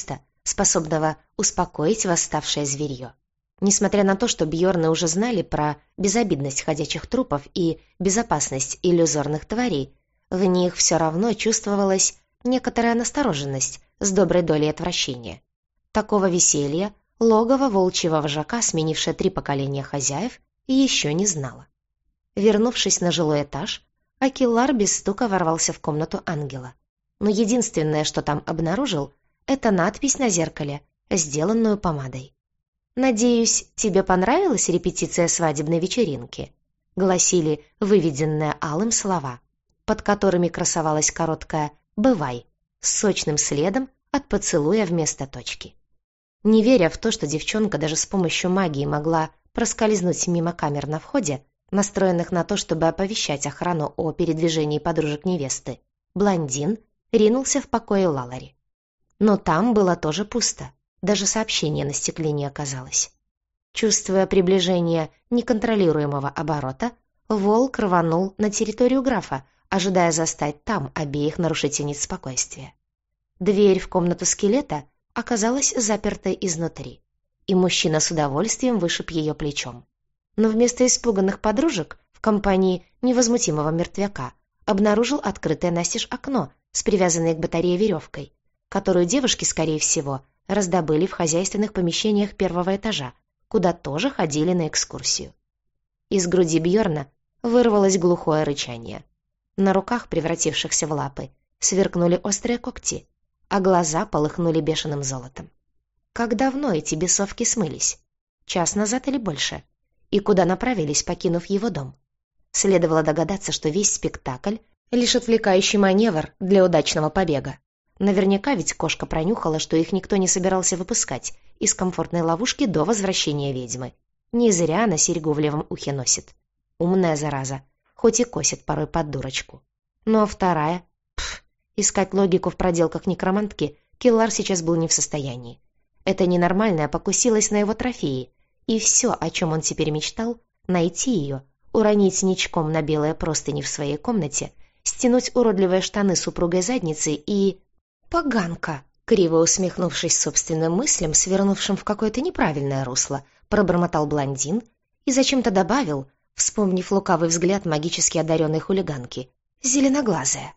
способного успокоить восставшее зверье. Несмотря на то, что Бьорны уже знали про безобидность ходячих трупов и безопасность иллюзорных тварей, в них все равно чувствовалась некоторая настороженность с доброй долей отвращения. Такого веселья логово волчьего вожака, сменившее три поколения хозяев, еще не знало. Вернувшись на жилой этаж, Акиллар без стука ворвался в комнату ангела. Но единственное, что там обнаружил, это надпись на зеркале, сделанную помадой. «Надеюсь, тебе понравилась репетиция свадебной вечеринки?» — гласили выведенные алым слова, под которыми красовалась короткая «бывай» с сочным следом от поцелуя вместо точки. Не веря в то, что девчонка даже с помощью магии могла проскользнуть мимо камер на входе, настроенных на то, чтобы оповещать охрану о передвижении подружек невесты, блондин ринулся в покое Лалари. Но там было тоже пусто. Даже сообщение на стекле не оказалось. Чувствуя приближение неконтролируемого оборота, волк рванул на территорию графа, ожидая застать там обеих нарушительниц спокойствия. Дверь в комнату скелета оказалась запертой изнутри, и мужчина с удовольствием вышиб ее плечом. Но вместо испуганных подружек в компании невозмутимого мертвяка обнаружил открытое настежь окно с привязанной к батарее веревкой, которую девушки, скорее всего, раздобыли в хозяйственных помещениях первого этажа, куда тоже ходили на экскурсию. Из груди Бьорна вырвалось глухое рычание. На руках, превратившихся в лапы, сверкнули острые когти, а глаза полыхнули бешеным золотом. Как давно эти бесовки смылись? Час назад или больше? И куда направились, покинув его дом? Следовало догадаться, что весь спектакль — лишь отвлекающий маневр для удачного побега. Наверняка ведь кошка пронюхала, что их никто не собирался выпускать из комфортной ловушки до возвращения ведьмы. Не зря она серьгу в левом ухе носит. Умная зараза, хоть и косит порой под дурочку. Ну а вторая? Пф, искать логику в проделках некромантки Киллар сейчас был не в состоянии. Эта ненормальная покусилась на его трофеи, и все, о чем он теперь мечтал, найти ее, уронить ничком на белые простыни в своей комнате, стянуть уродливые штаны с упругой задницей и... «Поганка!» — криво усмехнувшись собственным мыслям, свернувшим в какое-то неправильное русло, пробормотал блондин и зачем-то добавил, вспомнив лукавый взгляд магически одаренной хулиганки, «зеленоглазая».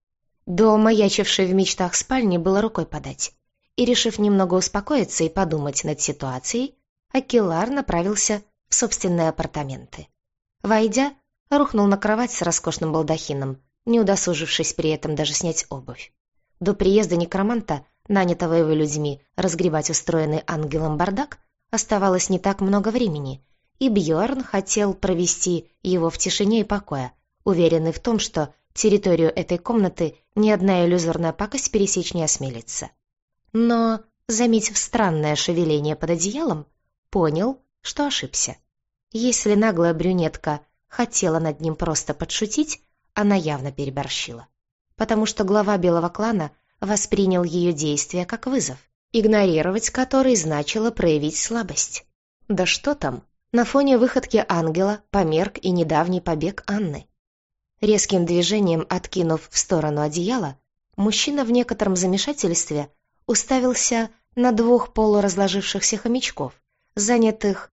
До маячившей в мечтах спальни было рукой подать, и, решив немного успокоиться и подумать над ситуацией, Акиллар направился в собственные апартаменты. Войдя, рухнул на кровать с роскошным балдахином, не удосужившись при этом даже снять обувь. До приезда некроманта, нанятого его людьми разгребать устроенный ангелом бардак, оставалось не так много времени, и Бьорн хотел провести его в тишине и покое, уверенный в том, что территорию этой комнаты ни одна иллюзорная пакость пересечь не осмелится. Но, заметив странное шевеление под одеялом, понял, что ошибся. Если наглая брюнетка хотела над ним просто подшутить, она явно переборщила. Потому что глава белого клана воспринял ее действия как вызов, игнорировать который значило проявить слабость. Да что там, на фоне выходки ангела померк и недавний побег Анны. Резким движением откинув в сторону одеяло, мужчина в некотором замешательстве уставился на двух полуразложившихся хомячков, занятых...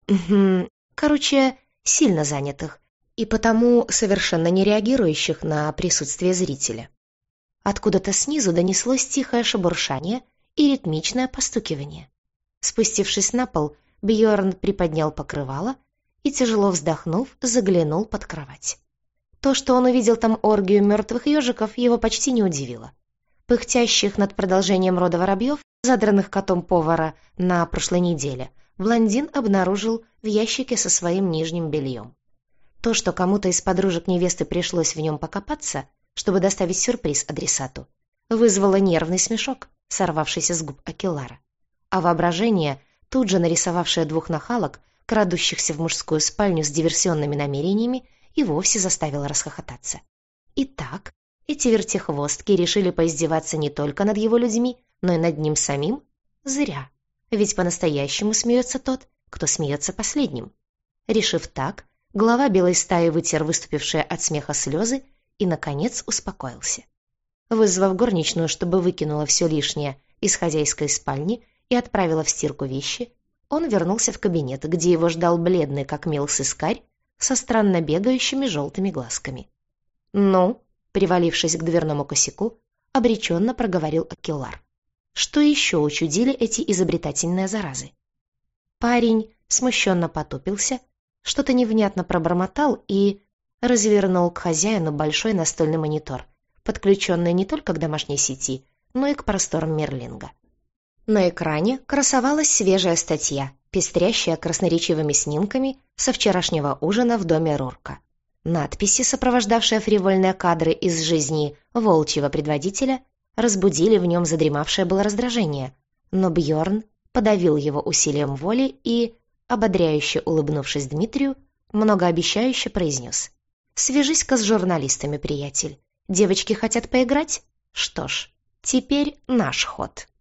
короче, сильно занятых, и потому совершенно не реагирующих на присутствие зрителя. Откуда-то снизу донеслось тихое шебуршание и ритмичное постукивание. Спустившись на пол, Бьорн приподнял покрывало и, тяжело вздохнув, заглянул под кровать. То, что он увидел там оргию мертвых ежиков, его почти не удивило. Пыхтящих над продолжением рода воробьев, задранных котом повара на прошлой неделе, блондин обнаружил в ящике со своим нижним бельем. То, что кому-то из подружек невесты пришлось в нем покопаться, чтобы доставить сюрприз адресату, вызвало нервный смешок, сорвавшийся с губ Акиллара. А воображение, тут же нарисовавшее двух нахалок, крадущихся в мужскую спальню с диверсионными намерениями, и вовсе заставило расхохотаться. Итак, эти вертихвостки решили поиздеваться не только над его людьми, но и над ним самим? Зря. Ведь по-настоящему смеется тот, кто смеется последним. Решив так, глава белой стаи вытер выступившие от смеха слезы и, наконец, успокоился. Вызвав горничную, чтобы выкинула все лишнее из хозяйской спальни и отправила в стирку вещи, он вернулся в кабинет, где его ждал бледный как мел сыскарь со странно бегающими желтыми глазками. «Ну?» — привалившись к дверному косяку, обреченно проговорил Акилар. «Что еще учудили эти изобретательные заразы?» Парень смущенно потупился, что-то невнятно пробормотал и развернул к хозяину большой настольный монитор, подключенный не только к домашней сети, но и к просторам Мерлинга. На экране красовалась свежая статья, пестрящая красноречивыми снимками со вчерашнего ужина в доме Рурка. Надписи, сопровождавшие фривольные кадры из жизни волчьего предводителя, разбудили в нем задремавшее было раздражение, но Бьорн подавил его усилием воли и, ободряюще улыбнувшись Дмитрию, многообещающе произнес: «Свяжись-ка с журналистами, приятель. Девочки хотят поиграть? Что ж, теперь наш ход».